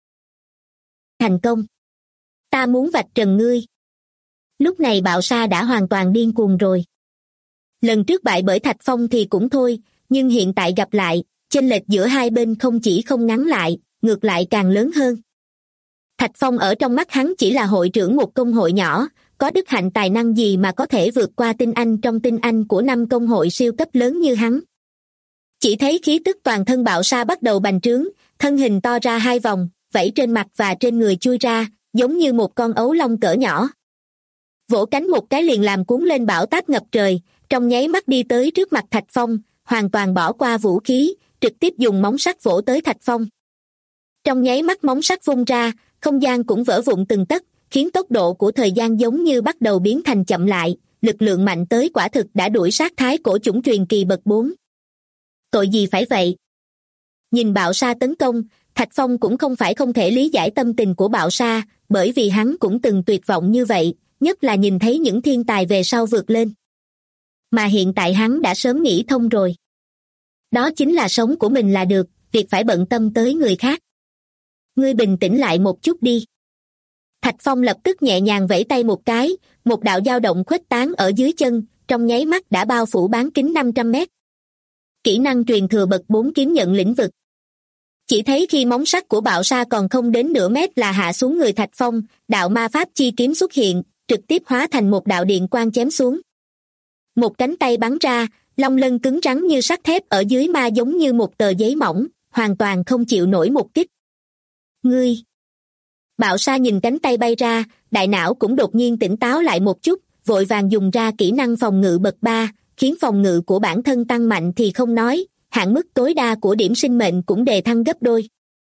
Thành công. Ta muốn vạch trần ngươi. Lúc này Bạo Sa đã hoàn toàn điên cuồng rồi. Lần trước bại bởi Thạch Phong thì cũng thôi, nhưng hiện tại gặp lại, chênh lệch giữa hai bên không chỉ không ngắn lại, ngược lại càng lớn hơn. Thạch Phong ở trong mắt hắn chỉ là hội trưởng một công hội nhỏ, có đức hạnh tài năng gì mà có thể vượt qua tinh anh trong tinh anh của 5 công hội siêu cấp lớn như hắn. Chỉ thấy khí tức toàn thân Bạo Sa bắt đầu bành trướng, thân hình to ra 2 vòng, vảy trên mặt và trên người chui ra, giống như một con ấu long cỡ nhỏ. Vỗ cánh một cái liền làm cuốn lên bão táp ngập trời, trong nháy mắt đi tới trước mặt Thạch Phong, hoàn toàn bỏ qua vũ khí, trực tiếp dùng móng sắt vỗ tới Thạch Phong. Trong nháy mắt móng sắt vung ra, không gian cũng vỡ vụn từng tấc, khiến tốc độ của thời gian giống như bắt đầu biến thành chậm lại, lực lượng mạnh tới quả thực đã đuổi sát thái cổ chủng truyền kỳ bậc 4. Tội gì phải vậy? Nhìn Bạo Sa tấn công, Thạch Phong cũng không phải không thể lý giải tâm tình của Bạo Sa, bởi vì hắn cũng từng tuyệt vọng như vậy, nhất là nhìn thấy những thiên tài về sau vượt lên. Mà hiện tại hắn đã sớm nghĩ thông rồi. Đó chính là sống của mình là được, việc phải bận tâm tới người khác. Ngươi bình tĩnh lại một chút đi. Thạch Phong lập tức nhẹ nhàng vẫy tay một cái, một đạo dao động khuếch tán ở dưới chân, trong nháy mắt đã bao phủ bán kính 500 mét. Kỹ năng truyền thừa bậc 4 kiếm nhận lĩnh vực. Chỉ thấy khi móng sắt của Bạo Sa còn không đến nửa mét là hạ xuống người Thạch Phong, đạo ma pháp chi kiếm xuất hiện, trực tiếp hóa thành một đạo điện quang chém xuống. Một cánh tay bắn ra, long lân cứng rắn như sắt thép ở dưới ma giống như một tờ giấy mỏng, hoàn toàn không chịu nổi một kích. Ngươi! Bạo Sa nhìn cánh tay bay ra, đại não cũng đột nhiên tỉnh táo lại một chút, vội vàng dùng ra kỹ năng phòng ngự bậc 3, khiến phòng ngự của bản thân tăng mạnh thì không nói, hạn mức tối đa của điểm sinh mệnh cũng đề thăng gấp đôi.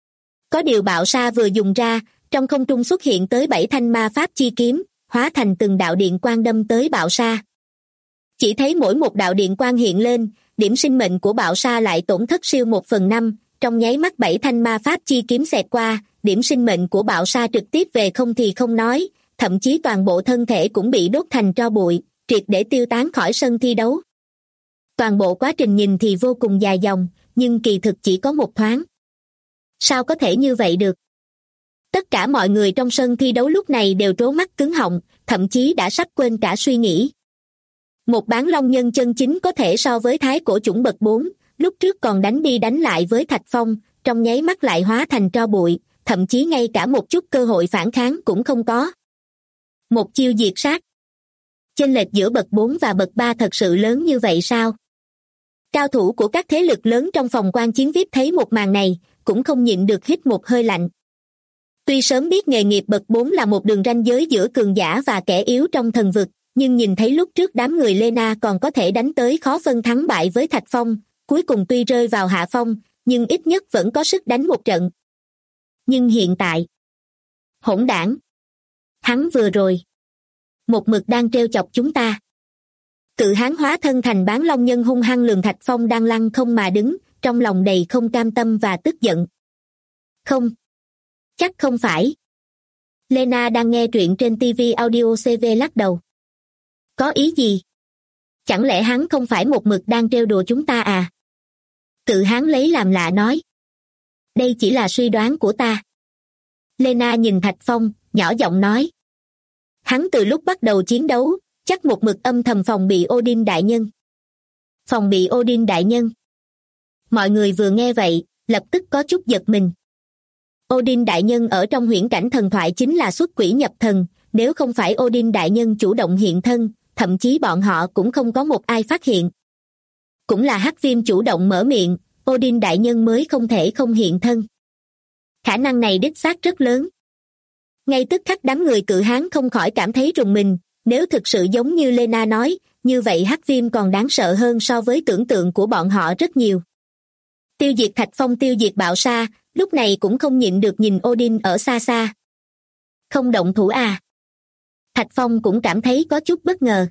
Có điều bạo sa vừa dùng ra, trong không trung xuất hiện tới 7 thanh ma pháp chi kiếm, hóa thành từng đạo điện quang đâm tới bạo sa. Chỉ thấy mỗi một đạo điện quang hiện lên, điểm sinh mệnh của bạo sa lại tổn thất siêu 1/5, trong nháy mắt 7 thanh ma pháp chi kiếm xẹt qua, điểm sinh mệnh của bạo sa trực tiếp về không thì không nói, thậm chí toàn bộ thân thể cũng bị đốt thành tro bụi, triệt để tiêu tán khỏi sân thi đấu. Toàn bộ quá trình nhìn thì vô cùng dài dòng, nhưng kỳ thực chỉ có một thoáng. Sao có thể như vậy được? Tất cả mọi người trong sân thi đấu lúc này đều trố mắt cứng họng, thậm chí đã sắp quên cả suy nghĩ. Một bán long nhân chân chính có thể so với thái cổ chủng bậc 4, lúc trước còn đánh đi đánh lại với Thạch Phong, trong nháy mắt lại hóa thành tro bụi, thậm chí ngay cả một chút cơ hội phản kháng cũng không có. Một chiêu diệt sát. Chênh lệch giữa bậc 4 và bậc 3 thật sự lớn như vậy sao? Cao thủ của các thế lực lớn trong phòng quan chiến VIP thấy một màn này, cũng không nhịn được hít một hơi lạnh. Tuy sớm biết nghề nghiệp bậc 4 là một đường ranh giới giữa cường giả và kẻ yếu trong thần vực, nhưng nhìn thấy lúc trước đám người Lena còn có thể đánh tới khó phân thắng bại với Thạch Phong, cuối cùng tuy rơi vào hạ phong, nhưng ít nhất vẫn có sức đánh một trận. Nhưng hiện tại... Hỗn đảng! Hắn vừa rồi một mực đang trêu chọc chúng ta. Cự hán hóa thân thành bán long nhân hung hăng lườm Thạch Phong đang lăng không mà đứng, trong lòng đầy không cam tâm và tức giận. Không. Chắc không phải. Lena đang nghe truyện trên TV Audio CV lắc đầu. Có ý gì? Chẳng lẽ hắn không phải một mực đang trêu đùa chúng ta à? Cự hán lấy làm lạ nói. Đây chỉ là suy đoán của ta. Lena nhìn Thạch Phong, nhỏ giọng nói. Hắn từ lúc bắt đầu chiến đấu, chắc một mực âm thầm phòng bị Odin đại nhân. Phòng bị Odin đại nhân. Mọi người vừa nghe vậy, lập tức có chút giật mình. Odin đại nhân ở trong huyễn cảnh thần thoại chính là xuất quỷ nhập thần, nếu không phải Odin đại nhân chủ động hiện thân, thậm chí bọn họ cũng không có một ai phát hiện. Cũng là Hắc Viêm chủ động mở miệng, Odin đại nhân mới không thể không hiện thân. Khả năng này đích xác rất lớn. Ngay tức khắc đám người cự hán không khỏi cảm thấy rùng mình, nếu thực sự giống như Lena nói, như vậy Hắc Viêm còn đáng sợ hơn so với tưởng tượng của bọn họ rất nhiều. Tiêu diệt Thạch Phong, tiêu diệt bạo sa, lúc này cũng không nhịn được nhìn Odin ở xa xa. Không động thủ à? Thạch Phong cũng cảm thấy có chút bất ngờ.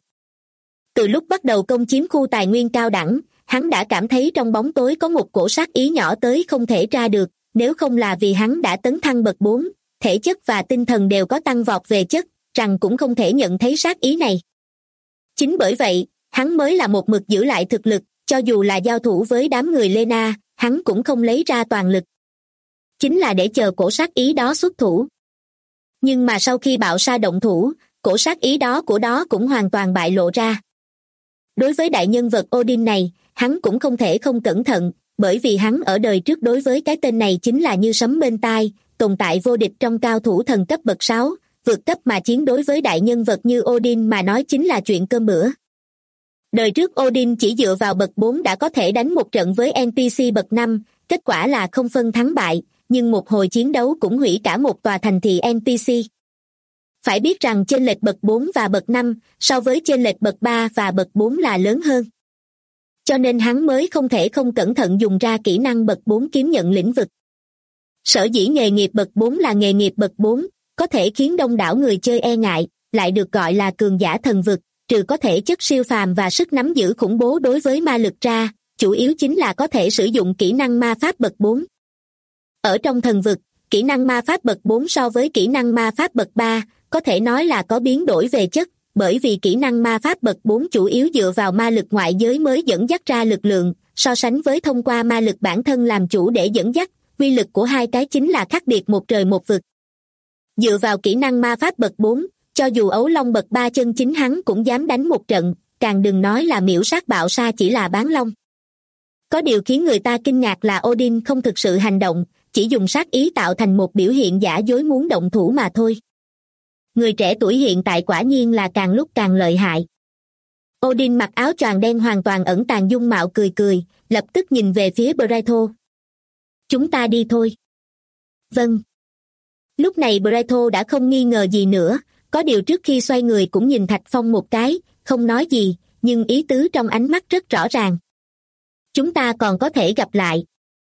Từ lúc bắt đầu công chiếm khu tài nguyên cao đẳng, hắn đã cảm thấy trong bóng tối có một cổ sát ý nhỏ tới không thể tra được, nếu không là vì hắn đã tấn thăng bậc 4, thể chất và tinh thần đều có tăng vọt về chất, rằng cũng không thể nhận thấy sát ý này. Chính bởi vậy, hắn mới là một mực giữ lại thực lực, cho dù là giao thủ với đám người Lena, hắn cũng không lấy ra toàn lực. Chính là để chờ cổ sát ý đó xuất thủ. Nhưng mà sau khi bạo sa động thủ, cổ sát ý đó của đó cũng hoàn toàn bại lộ ra. Đối với đại nhân vật Odin này, hắn cũng không thể không cẩn thận, bởi vì hắn ở đời trước đối với cái tên này chính là như sấm bên tai, tồn tại vô địch trong cao thủ thần cấp bậc 6, vượt cấp mà chiến đối với đại nhân vật như Odin mà nói chính là chuyện cơm bữa. Đời trước Odin chỉ dựa vào bậc 4 đã có thể đánh một trận với NPC bậc 5, kết quả là không phân thắng bại, nhưng một hồi chiến đấu cũng hủy cả một tòa thành thị NPC. Phải biết rằng chênh lệch bậc 4 và bậc 5 so với chênh lệch bậc 3 và bậc 4 là lớn hơn. Cho nên hắn mới không thể không cẩn thận dùng ra kỹ năng bậc 4 kiếm nhận lĩnh vực. Sở dĩ nghề nghiệp bậc 4 là nghề nghiệp bậc 4, có thể khiến đông đảo người chơi e ngại, lại được gọi là cường giả thần vực, trừ có thể chất siêu phàm và sức nắm giữ khủng bố đối với ma lực ra, chủ yếu chính là có thể sử dụng kỹ năng ma pháp bậc 4. Ở trong thần vực, kỹ năng ma pháp bậc 4 so với kỹ năng ma pháp bậc 3, có thể nói là có biến đổi về chất, bởi vì kỹ năng ma pháp bậc 4 chủ yếu dựa vào ma lực ngoại giới mới dẫn dắt ra lực lượng, so sánh với thông qua ma lực bản thân làm chủ để dẫn dắt, uy lực của hai cái chính là khác biệt một trời một vực. Dựa vào kỹ năng ma pháp bậc 4, cho dù ấu long bậc 3 chân chính hắn cũng dám đánh một trận, càng đừng nói là miễu sát bạo sa chỉ là bán long. Có điều khiến người ta kinh ngạc là Odin không thực sự hành động, chỉ dùng sát ý tạo thành một biểu hiện giả dối muốn động thủ mà thôi. Người trẻ tuổi hiện tại quả nhiên là càng lúc càng lợi hại. Odin mặc áo choàng đen hoàn toàn ẩn tàng dung mạo cười cười, lập tức nhìn về phía Braito. Chúng ta đi thôi. Vâng. Lúc này Braito đã không nghi ngờ gì nữa, có điều trước khi xoay người cũng nhìn Thạch Phong một cái, không nói gì, nhưng ý tứ trong ánh mắt rất rõ ràng. Chúng ta còn có thể gặp lại.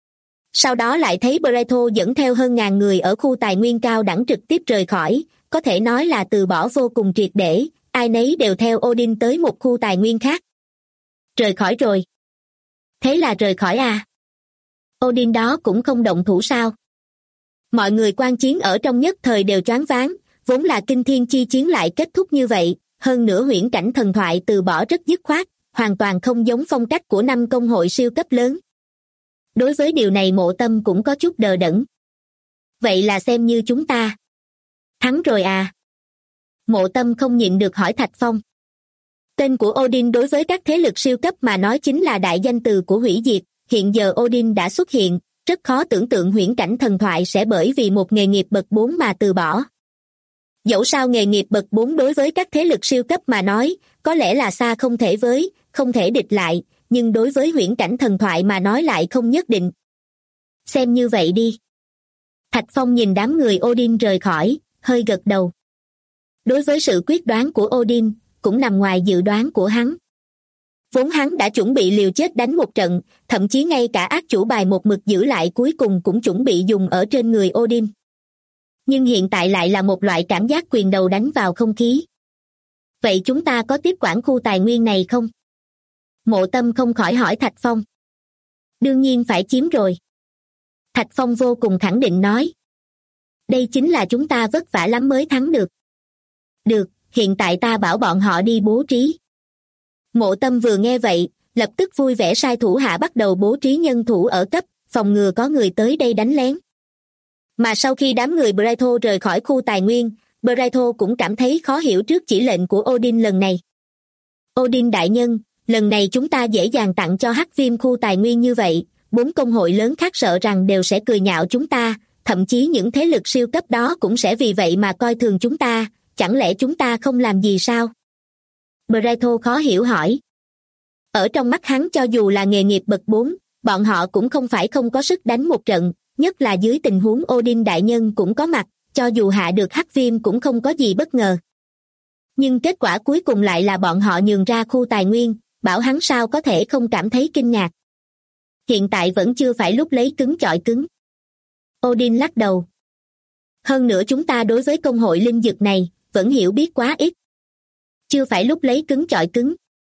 Sau đó lại thấy Braito dẫn theo hơn ngàn người ở khu tài nguyên cao đẳng trực tiếp rời khỏi, có thể nói là từ bỏ vô cùng triệt để, ai nấy đều theo Odin tới một khu tài nguyên khác. Rời khỏi rồi. Thế là rời khỏi à? Odin đó cũng không động thủ sao? Mọi người quan chiến ở trong nhất thời đều choáng váng, vốn là kinh thiên chi chiến lại kết thúc như vậy, hơn nữa huyễn cảnh thần thoại từ bỏ rất dứt khoát, hoàn toàn không giống phong cách của 5 công hội siêu cấp lớn. Đối với điều này Mộ Tâm cũng có chút đờ đẫn. Vậy là xem như chúng ta thắng rồi à? Mộ Tâm không nhịn được hỏi Thạch Phong. Tên của Odin đối với các thế lực siêu cấp mà nói chính là đại danh từ của hủy diệt, hiện giờ Odin đã xuất hiện, rất khó tưởng tượng huyễn cảnh thần thoại sẽ bởi vì một nghề nghiệp bậc 4 mà từ bỏ. Dẫu sao nghề nghiệp bậc 4 đối với các thế lực siêu cấp mà nói, có lẽ là xa không thể với, không thể địch lại, nhưng đối với huyễn cảnh thần thoại mà nói lại không nhất định. Xem như vậy đi. Thạch Phong nhìn đám người Odin rời khỏi, hơi gật đầu. Đối với sự quyết đoán của Odin, cũng nằm ngoài dự đoán của hắn. Vốn hắn đã chuẩn bị liều chết đánh một trận, thậm chí ngay cả ác chủ bài một mực giữ lại cuối cùng cũng chuẩn bị dùng ở trên người Odin. Nhưng hiện tại lại là một loại cảm giác quyền đầu đánh vào không khí. Vậy chúng ta có tiếp quản khu tài nguyên này không? Mộ Tâm không khỏi hỏi Thạch Phong. Đương nhiên phải chiếm rồi. Thạch Phong vô cùng khẳng định nói. Đây chính là chúng ta vất vả lắm mới thắng được. Được, hiện tại ta bảo bọn họ đi bố trí. Mộ Tâm vừa nghe vậy, lập tức vui vẻ sai thủ hạ bắt đầu bố trí nhân thủ ở cấp, phòng ngừa có người tới đây đánh lén. Mà sau khi đám người Braito rời khỏi khu tài nguyên, Braito cũng cảm thấy khó hiểu trước chỉ lệnh của Odin lần này. Odin đại nhân, lần này chúng ta dễ dàng tặng cho Hắc Viêm khu tài nguyên như vậy, 4 công hội lớn khác sợ rằng đều sẽ cười nhạo chúng ta, thậm chí những thế lực siêu cấp đó cũng sẽ vì vậy mà coi thường chúng ta, chẳng lẽ chúng ta không làm gì sao? Braito khó hiểu hỏi. Ở trong mắt hắn cho dù là nghề nghiệp bậc 4, bọn họ cũng không phải không có sức đánh một trận, nhất là dưới tình huống Odin đại nhân cũng có mặt, cho dù hạ được Hắc Viêm cũng không có gì bất ngờ. Nhưng kết quả cuối cùng lại là bọn họ nhường ra khu tài nguyên, bảo hắn sao có thể không cảm thấy kinh ngạc. Hiện tại vẫn chưa phải lúc lấy cứng chọi cứng. Odin lắc đầu. Hơn nữa chúng ta đối với công hội linh dược này, vẫn hiểu biết quá ít. Chưa phải lúc lấy cứng chọi cứng.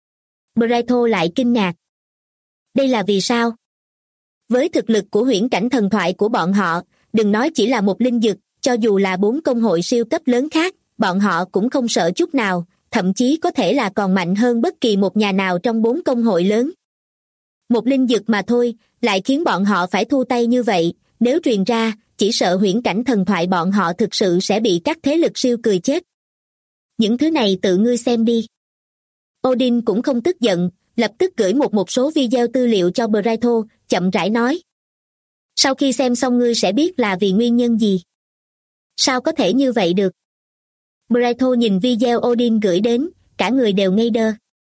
Braito lại kinh ngạc. Đây là vì sao? Với thực lực của huyễn cảnh thần thoại của bọn họ, đừng nói chỉ là một linh dược, cho dù là 4 công hội siêu cấp lớn khác, bọn họ cũng không sợ chút nào, thậm chí có thể là còn mạnh hơn bất kỳ một nhà nào trong 4 công hội lớn. Một linh dược mà thôi, lại khiến bọn họ phải thu tay như vậy, nếu truyền ra, chỉ sợ huyễn cảnh thần thoại bọn họ thực sự sẽ bị các thế lực siêu cười chết. Những thứ này tự ngươi xem đi. Odin cũng không tức giận, lập tức gửi một số video tư liệu cho Braito, chậm rãi nói. Sau khi xem xong ngươi sẽ biết là vì nguyên nhân gì. Sao có thể như vậy được? Braito nhìn video Odin gửi đến, cả người đều ngây đơ.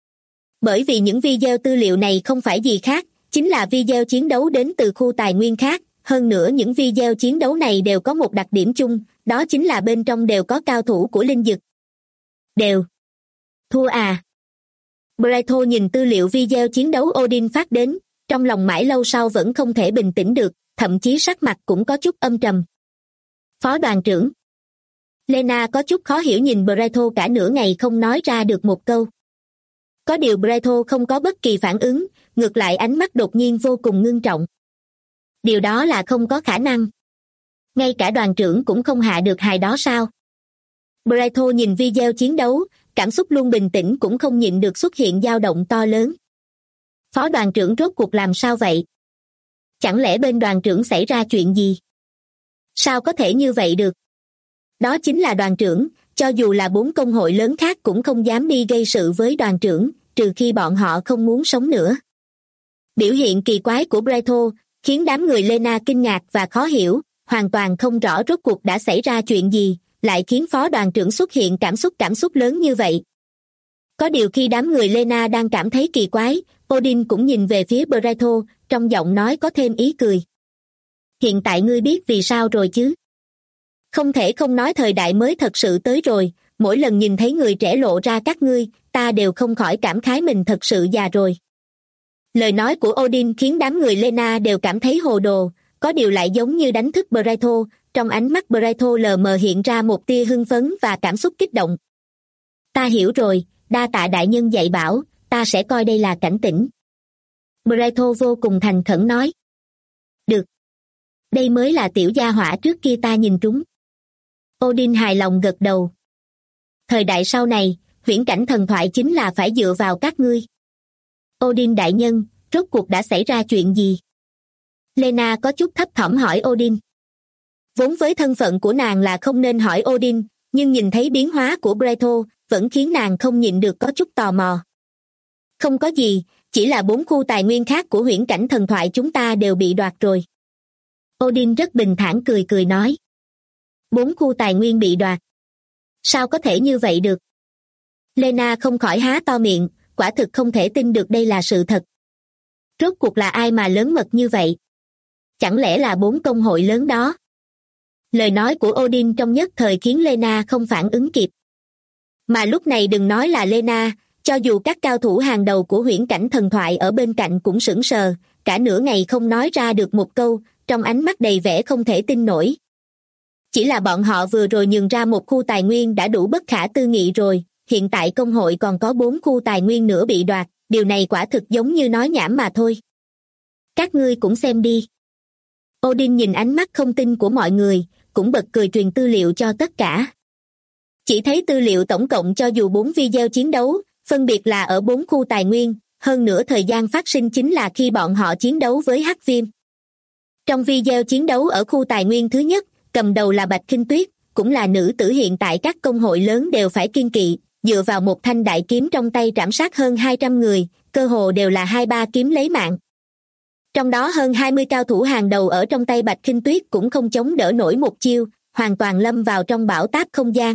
Bởi vì những video tư liệu này không phải gì khác, chính là video chiến đấu đến từ khu tài nguyên khác, hơn nữa những video chiến đấu này đều có một đặc điểm chung, đó chính là bên trong đều có cao thủ của linh dực. Đều thua à? Braito nhìn tư liệu video chiến đấu Odin phát đến, trong lòng mãi lâu sau vẫn không thể bình tĩnh được, thậm chí sắc mặt cũng có chút âm trầm. Phó đoàn trưởng Lena có chút khó hiểu nhìn Braito cả nửa ngày không nói ra được một câu. Có điều Braito không có bất kỳ phản ứng, ngược lại ánh mắt đột nhiên vô cùng ngưng trọng. Điều đó là không có khả năng. Ngay cả đoàn trưởng cũng không hạ được hài đó sao? Braito nhìn video chiến đấu, cảm xúc luôn bình tĩnh cũng không nhịn được xuất hiện dao động to lớn. Phó đoàn trưởng rốt cuộc làm sao vậy? Chẳng lẽ bên đoàn trưởng xảy ra chuyện gì? Sao có thể như vậy được? Đó chính là đoàn trưởng, cho dù là 4 công hội lớn khác cũng không dám đi gây sự với đoàn trưởng, trừ khi bọn họ không muốn sống nữa. Biểu hiện kỳ quái của Braito khiến đám người Lena kinh ngạc và khó hiểu, hoàn toàn không rõ rốt cuộc đã xảy ra chuyện gì, lại khiến phó đoàn trưởng xuất hiện cảm xúc lớn như vậy. Có điều khi đám người Lena đang cảm thấy kỳ quái, Odin cũng nhìn về phía Braito, trong giọng nói có thêm ý cười. Hiện tại ngươi biết vì sao rồi chứ? Không thể không nói thời đại mới thật sự tới rồi, mỗi lần nhìn thấy người trẻ lộ ra các ngươi, ta đều không khỏi cảm khái mình thật sự già rồi. Lời nói của Odin khiến đám người Lena đều cảm thấy hồ đồ, có điều lại giống như đánh thức Braito. Trong ánh mắt Braito lờ mờ hiện ra một tia hưng phấn và cảm xúc kích động. Ta hiểu rồi, đa tạ đại nhân dạy bảo, ta sẽ coi đây là cảnh tỉnh. Braito vô cùng thành khẩn nói. Được. Đây mới là tiểu gia hỏa trước kia ta nhìn trúng. Odin hài lòng gật đầu. Thời đại sau này, huyễn cảnh thần thoại chính là phải dựa vào các ngươi. Odin đại nhân, rốt cuộc đã xảy ra chuyện gì? Lena có chút thấp thỏm hỏi Odin. Vốn với thân phận của nàng là không nên hỏi Odin, nhưng nhìn thấy biến hóa của Braito, vẫn khiến nàng không nhịn được có chút tò mò. Không có gì, chỉ là 4 khu tài nguyên khác của huyễn cảnh thần thoại chúng ta đều bị đoạt rồi. Odin rất bình thản cười cười nói. 4 khu tài nguyên bị đoạt. Sao có thể như vậy được? Lena không khỏi há to miệng, quả thực không thể tin được đây là sự thật. Rốt cuộc là ai mà lớn mật như vậy? Chẳng lẽ là 4 công hội lớn đó? Lời nói của Odin trong nhất thời khiến Lena không phản ứng kịp. Mà lúc này đừng nói là Lena, cho dù các cao thủ hàng đầu của huyễn cảnh thần thoại ở bên cạnh cũng sững sờ, cả nửa ngày không nói ra được một câu, trong ánh mắt đầy vẻ không thể tin nổi. Chỉ là bọn họ vừa rồi nhường ra một khu tài nguyên đã đủ bất khả tư nghị rồi, hiện tại công hội còn có 4 khu tài nguyên nữa bị đoạt, điều này quả thực giống như nói nhảm mà thôi. Các ngươi cũng xem đi. Odin nhìn ánh mắt không tin của mọi người, cũng bật cười truyền tư liệu cho tất cả. Chỉ thấy tư liệu tổng cộng cho dù 4 video chiến đấu, phân biệt là ở 4 khu tài nguyên, hơn nữa thời gian phát sinh chính là khi bọn họ chiến đấu với Hắc Viêm. Trong video chiến đấu ở khu tài nguyên thứ nhất, cầm đầu là Bạch Khinh Tuyết, cũng là nữ tử hiện tại các công hội lớn đều phải kiêng kỵ, dựa vào một thanh đại kiếm trong tay trảm sát hơn 200 người, cơ hồ đều là 2-3 kiếm lấy mạng. Trong đó hơn 20 cao thủ hàng đầu ở trong tay Bạch Khinh Tuyết cũng không chống đỡ nổi một chiêu, hoàn toàn lâm vào trong bão táp không gian.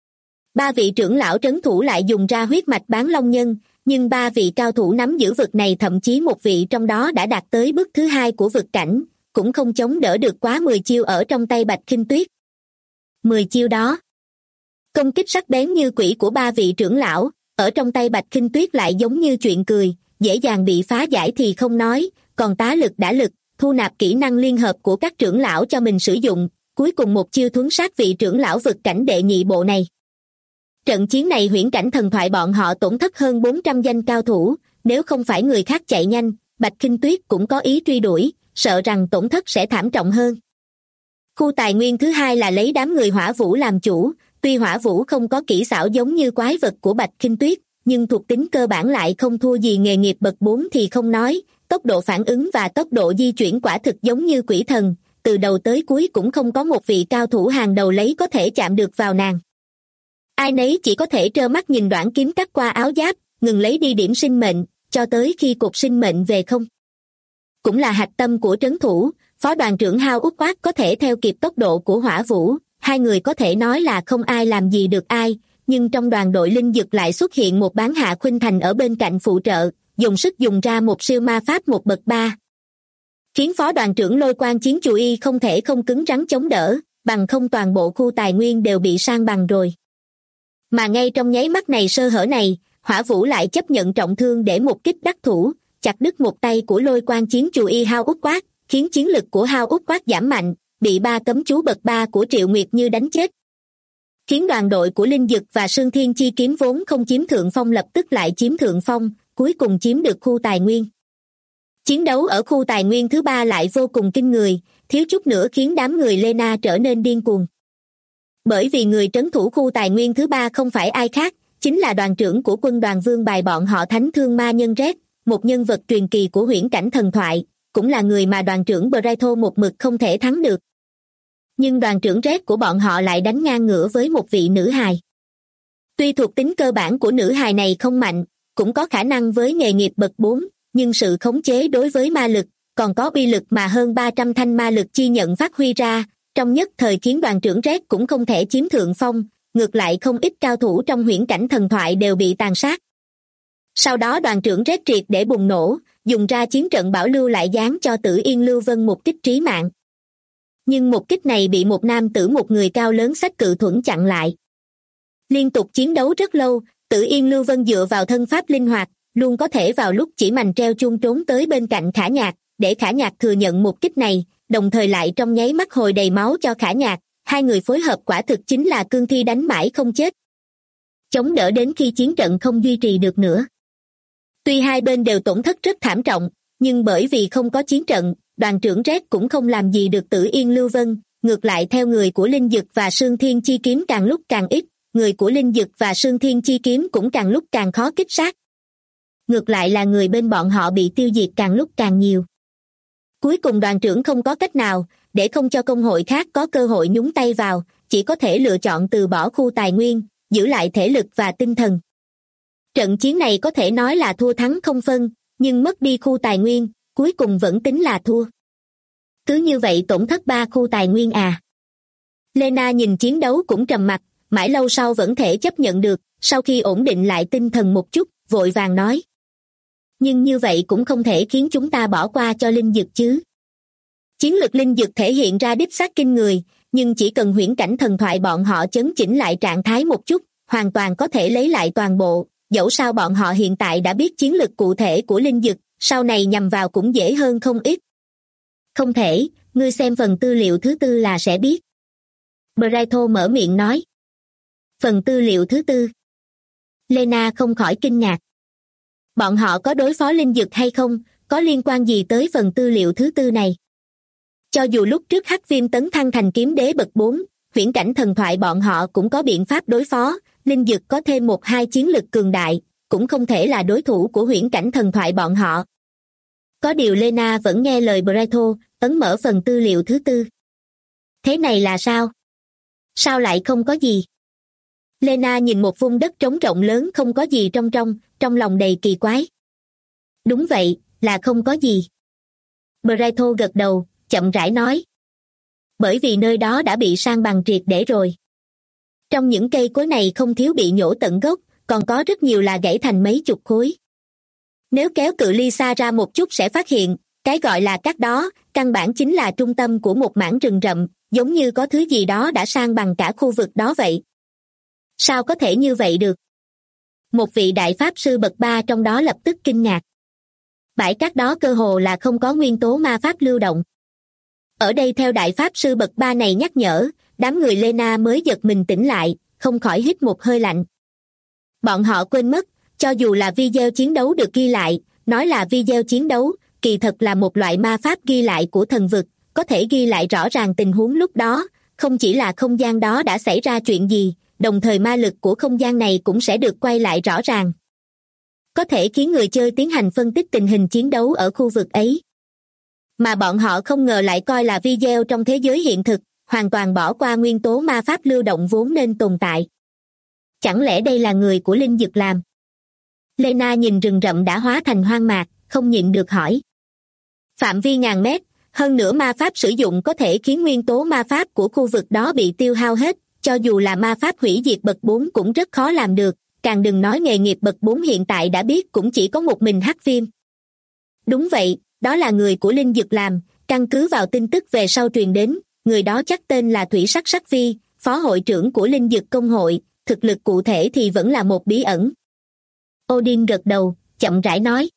3 vị trưởng lão trấn thủ lại dùng ra huyết mạch bán long nhân, nhưng 3 vị cao thủ nắm giữ vực này, thậm chí một vị trong đó đã đạt tới bước thứ 2 của vực cảnh, cũng không chống đỡ được quá 10 chiêu ở trong tay Bạch Khinh Tuyết. 10 chiêu đó. Công kích sắc bén như quỷ của 3 vị trưởng lão, ở trong tay Bạch Khinh Tuyết lại giống như chuyện cười, dễ dàng bị phá giải thì không nói, còn tá lực đả lực, thu nạp kỹ năng liên hợp của các trưởng lão cho mình sử dụng, cuối cùng một chiêu thuấn sát vị trưởng lão vực cảnh đệ nhị bộ này. Trận chiến này huyễn cảnh thần thoại bọn họ tổn thất hơn 400 danh cao thủ, nếu không phải người khác chạy nhanh, Bạch Khinh Tuyết cũng có ý truy đuổi, sợ rằng tổn thất sẽ thảm trọng hơn. Khu tài nguyên thứ 2 là lấy đám người hỏa vũ làm chủ, tuy hỏa vũ không có kỹ xảo giống như quái vật của Bạch Khinh Tuyết, nhưng thuộc tính cơ bản lại không thua gì nghề nghiệp bậc 4 thì không nói, tốc độ phản ứng và tốc độ di chuyển quả thực giống như quỷ thần, từ đầu tới cuối cũng không có một vị cao thủ hàng đầu lấy có thể chạm được vào nàng. Ai nấy chỉ có thể trơ mắt nhìn đoạn kiếm cắt qua áo giáp, ngừng lấy đi điểm sinh mệnh, cho tới khi cột sinh mệnh về không. Cũng là hạch tâm của trấn thủ, phó đoàn trưởng Hao Út Oát có thể theo kịp tốc độ của hỏa vũ, hai người có thể nói là không ai làm gì được ai, nhưng trong đoàn đội linh dực lại xuất hiện một bán hạ khuynh thành ở bên cạnh phụ trợ, dùng sức dùng ra một siêu ma pháp 1 bậc 3. Khiến phó đoàn trưởng Lôi Quang Chiến Chù Y không thể không cứng rắn chống đỡ, bằng không toàn bộ khu tài nguyên đều bị san bằng rồi. Mà ngay trong nháy mắt này sơ hở này, hỏa vũ lại chấp nhận trọng thương để một kích đắc thủ, chặt đứt một tay của Lôi Quang Chiến Chù Y Hao Út Oát, khiến chiến lực của Hao Út Oát giảm mạnh, bị 3 cấm chú bậc 3 của Triệu Nguyệt Như đánh chết. Khiến đoàn đội của Linh Dực và Sương Thiên Chi Kiếm vốn không chiếm thượng phong lập tức lại chiếm thượng phong, cuối cùng chiếm được khu tài nguyên. Chiến đấu ở khu tài nguyên thứ 3 lại vô cùng kinh người, thiếu chút nữa khiến đám người Lena trở nên điên cuồng. Bởi vì người trấn thủ khu tài nguyên thứ 3 không phải ai khác, chính là đoàn trưởng của quân đoàn vương bài bọn họ Thánh Thương Ma Nhân Red, một nhân vật truyền kỳ của huyễn cảnh thần thoại, cũng là người mà đoàn trưởng Braito một mực không thể thắng được. Nhưng đoàn trưởng Red của bọn họ lại đánh ngang ngửa với một vị nữ hài. Tuy thuộc tính cơ bản của nữ hài này không mạnh, cũng có khả năng với nghề nghiệp bậc 4, nhưng sự khống chế đối với ma lực, còn có uy lực mà hơn 300 thanh ma lực chi nhận phát huy ra, trong nhất thời khiến đoàn trưởng Red cũng không thể chiếm thượng phong, ngược lại không ít cao thủ trong huyễn cảnh thần thoại đều bị tàn sát. Sau đó đoàn trưởng Red triệt để bùng nổ, dùng ra chiến trận bảo lưu lại giáng cho Tử Yên Lưu Vân một kích trí mạng. Nhưng một kích này bị một nam tử một người cao lớn xách cự thuẫn chặn lại. Liên tục chiến đấu rất lâu, Tử Yên Lưu Vân dựa vào thân pháp linh hoạt, luôn có thể vào lúc chỉ mành treo chuông trốn tới bên cạnh Khả Nhạc, để Khả Nhạc thừa nhận một kích này, đồng thời lại trong nháy mắt hồi đầy máu cho Khả Nhạc, hai người phối hợp quả thực chính là cương thi đánh mãi không chết. Chống đỡ đến khi chiến trận không duy trì được nữa. Tuy hai bên đều tổn thất rất thảm trọng, nhưng bởi vì không có chiến trận, đoàn trưởng Red cũng không làm gì được Tử Yên Lưu Vân, ngược lại theo người của Linh Dực và Sương Thiên Chi Kiếm càng lúc càng ít, người của Linh Dực và Sương Thiên Chi Kiếm cũng càng lúc càng khó kích sát. Ngược lại là người bên bọn họ bị tiêu diệt càng lúc càng nhiều. Cuối cùng đoàn trưởng không có cách nào, để không cho công hội khác có cơ hội nhúng tay vào, chỉ có thể lựa chọn từ bỏ khu tài nguyên, giữ lại thể lực và tinh thần. Trận chiến này có thể nói là thua thắng không phân, nhưng mất đi khu tài nguyên, cuối cùng vẫn tính là thua. Cứ như vậy tổn thất 3 khu tài nguyên à. Lena nhìn chiến đấu cũng trầm mặc, mãi lâu sau vẫn thể chấp nhận được, sau khi ổn định lại tinh thần một chút, vội vàng nói. Nhưng như vậy cũng không thể khiến chúng ta bỏ qua cho Linh Dực chứ. Chiến lực Linh Dực thể hiện ra đích xác kinh người, nhưng chỉ cần huyễn cảnh thần thoại bọn họ chấn chỉnh lại trạng thái một chút, hoàn toàn có thể lấy lại toàn bộ, dẫu sao bọn họ hiện tại đã biết chiến lực cụ thể của Linh Dực, sau này nhằm vào cũng dễ hơn không ít. Không thể, ngươi xem phần tư liệu thứ 4 là sẽ biết. Braito mở miệng nói. Phần tư liệu thứ 4. Lena không khỏi kinh ngạc. Bọn họ có đối phó Linh Dực hay không, có liên quan gì tới phần tư liệu thứ 4 này? Cho dù lúc trước Hắc Viêm tấn thăng thành kiếm đế bậc 4, huyễn cảnh thần thoại bọn họ cũng có biện pháp đối phó, Linh Dực có thêm 1-2 chiến lực cường đại, cũng không thể là đối thủ của huyễn cảnh thần thoại bọn họ. Có điều Lena vẫn nghe lời Braito, ấn mở phần tư liệu thứ 4. Thế này là sao? Sao lại không có gì? Lena nhìn một vùng đất trống rộng lớn không có gì trong lòng đầy kỳ quái. Đúng vậy, là không có gì. Braito gật đầu, chậm rãi nói. Bởi vì nơi đó đã bị san bằng triệt để rồi. Trong những cây cối này không thiếu bị nhổ tận gốc, còn có rất nhiều là gãy thành mấy chục khối. Nếu kéo cự ly xa ra một chút sẽ phát hiện, cái gọi là cát đó, căn bản chính là trung tâm của một mảng rừng rậm, giống như có thứ gì đó đã san bằng cả khu vực đó vậy. Sao có thể như vậy được? Một vị đại pháp sư bậc 3 trong đó lập tức kinh ngạc. Bãi cát đó cơ hồ là không có nguyên tố ma pháp lưu động. Ở đây theo đại pháp sư bậc 3 này nhắc nhở, đám người Lena mới giật mình tỉnh lại, không khỏi hít một hơi lạnh. Bọn họ quên mất, cho dù là video chiến đấu được ghi lại, nói là video chiến đấu, kỳ thật là một loại ma pháp ghi lại của thần vực, có thể ghi lại rõ ràng tình huống lúc đó, không chỉ là không gian đó đã xảy ra chuyện gì, đồng thời ma lực của không gian này cũng sẽ được quay lại rõ ràng. Có thể khiến người chơi tiến hành phân tích tình hình chiến đấu ở khu vực ấy. Mà bọn họ không ngờ lại coi là video trong thế giới hiện thực, hoàn toàn bỏ qua nguyên tố ma pháp lưu động vốn nên tồn tại. Chẳng lẽ đây là người của Linh Dực làm? Lena nhìn rừng rậm đã hóa thành hoang mạc, không nhịn được hỏi. Phạm vi ngàn mét, hơn nữa ma pháp sử dụng có thể khiến nguyên tố ma pháp của khu vực đó bị tiêu hao hết, cho dù là ma pháp hủy diệt bậc 4 cũng rất khó làm được, càng đừng nói nghề nghiệp bậc 4 hiện tại đã biết cũng chỉ có một mình Hắc Viêm. Đúng vậy, đó là người của Linh Dực làm, căn cứ vào tin tức về sau truyền đến, người đó chắc tên là Thủy Sắc Sắc Vi, phó hội trưởng của Linh Dực công hội, thực lực cụ thể thì vẫn là một bí ẩn. Odin gật đầu, chậm rãi nói.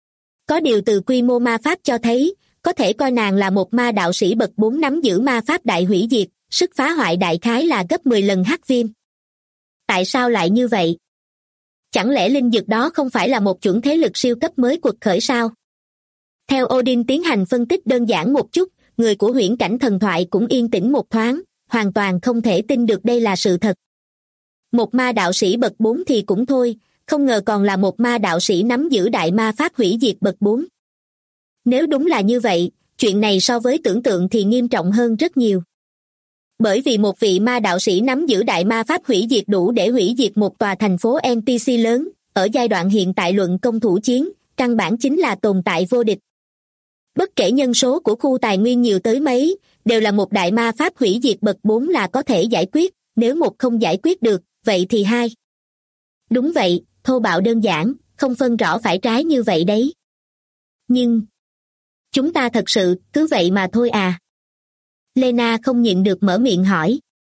Có điều từ quy mô ma pháp cho thấy, có thể coi nàng là một ma đạo sĩ bậc 4 nắm giữ ma pháp đại hủy diệt, sức phá hoại đại khái là gấp 10 lần Hắc Viêm. Tại sao lại như vậy? Chẳng lẽ Linh Dực đó không phải là một chuẩn thế lực siêu cấp mới quật khởi sao? Theo Odin tiến hành phân tích đơn giản một chút, người của huyễn cảnh thần thoại cũng yên tĩnh một thoáng, hoàn toàn không thể tin được đây là sự thật. Một ma đạo sĩ bậc 4 thì cũng thôi, không ngờ còn là một ma đạo sĩ nắm giữ đại ma pháp hủy diệt bậc 4. Nếu đúng là như vậy, chuyện này so với tưởng tượng thì nghiêm trọng hơn rất nhiều. Bởi vì một vị ma đạo sĩ nắm giữ đại ma pháp hủy diệt đủ để hủy diệt một tòa thành phố NPC lớn, ở giai đoạn hiện tại luận công thủ chiến, căn bản chính là tồn tại vô địch. Bất kể nhân số của khu tài nguyên nhiều tới mấy, đều là một đại ma pháp hủy diệt bậc 4 là có thể giải quyết, nếu một không giải quyết được, vậy thì hai. Đúng vậy, thô bạo đơn giản, không phân rõ phải trái như vậy đấy. Nhưng, chúng ta thật sự, cứ vậy mà thôi à? Lena không nhịn được mở miệng hỏi.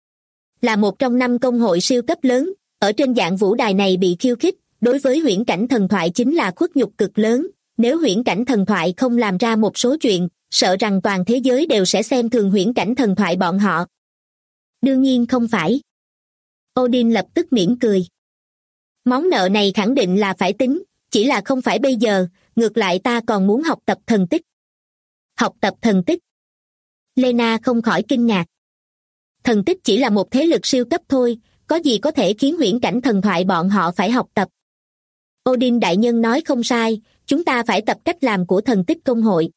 Là một trong 5 công hội siêu cấp lớn, ở trên dạng vũ đài này bị khiêu khích, đối với huyễn cảnh thần thoại chính là khuất nhục cực lớn. Nếu huyễn cảnh thần thoại không làm ra một số chuyện, sợ rằng toàn thế giới đều sẽ xem thường huyễn cảnh thần thoại bọn họ. Đương nhiên không phải. Odin lập tức mỉm cười. Món nợ này khẳng định là phải tính, chỉ là không phải bây giờ, ngược lại ta còn muốn học tập thần tích. Học tập thần tích? Lena không khỏi kinh ngạc. Thần tích chỉ là một thế lực siêu cấp thôi, có gì có thể khiến huyễn cảnh thần thoại bọn họ phải học tập. Odin đại nhân nói không sai, chúng ta phải tập cách làm của thần tích công hội.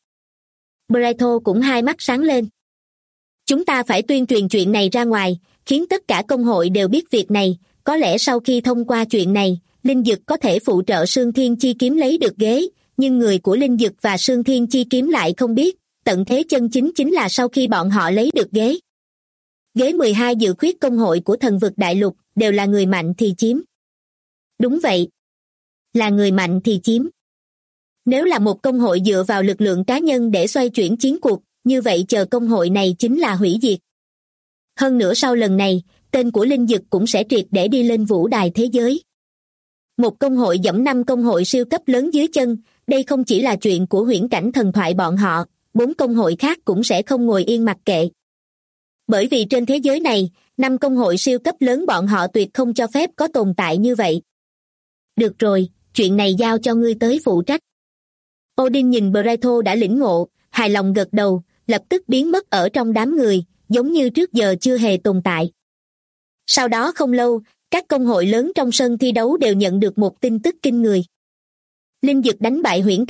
Braito cũng hai mắt sáng lên. Chúng ta phải tuyên truyền chuyện này ra ngoài, khiến tất cả công hội đều biết việc này, có lẽ sau khi thông qua chuyện này, Linh Dực có thể phụ trợ Sương Thiên Chi Kiếm lấy được ghế, nhưng người của Linh Dực và Sương Thiên Chi Kiếm lại không biết, tận thế chân chính chính là sau khi bọn họ lấy được ghế. Ghế 12 dự khuyết công hội của thần vực đại lục, đều là người mạnh thì chiếm. Đúng vậy. Là người mạnh thì chiếm. Nếu là một công hội dựa vào lực lượng cá nhân để xoay chuyển chiến cuộc, như vậy chờ công hội này chính là hủy diệt. Hơn nữa sau lần này, tên của Linh Dực cũng sẽ triệt để đi lên vũ đài thế giới. Một công hội giẫm 5 công hội siêu cấp lớn dưới chân, đây không chỉ là chuyện của huyễn cảnh thần thoại bọn họ, 4 công hội khác cũng sẽ không ngồi yên mặc kệ. Bởi vì trên thế giới này, 5 công hội siêu cấp lớn bọn họ tuyệt không cho phép có tồn tại như vậy. Được rồi, chuyện này giao cho ngươi tới phụ trách. Odin nhìn Braito đã lĩnh ngộ, hài lòng gật đầu, lập tức biến mất ở trong đám người, giống như trước giờ chưa hề tồn tại. Sau đó không lâu, các công hội lớn trong sân thi đấu đều nhận được một tin tức kinh người. Linh Dực đánh bại huyễn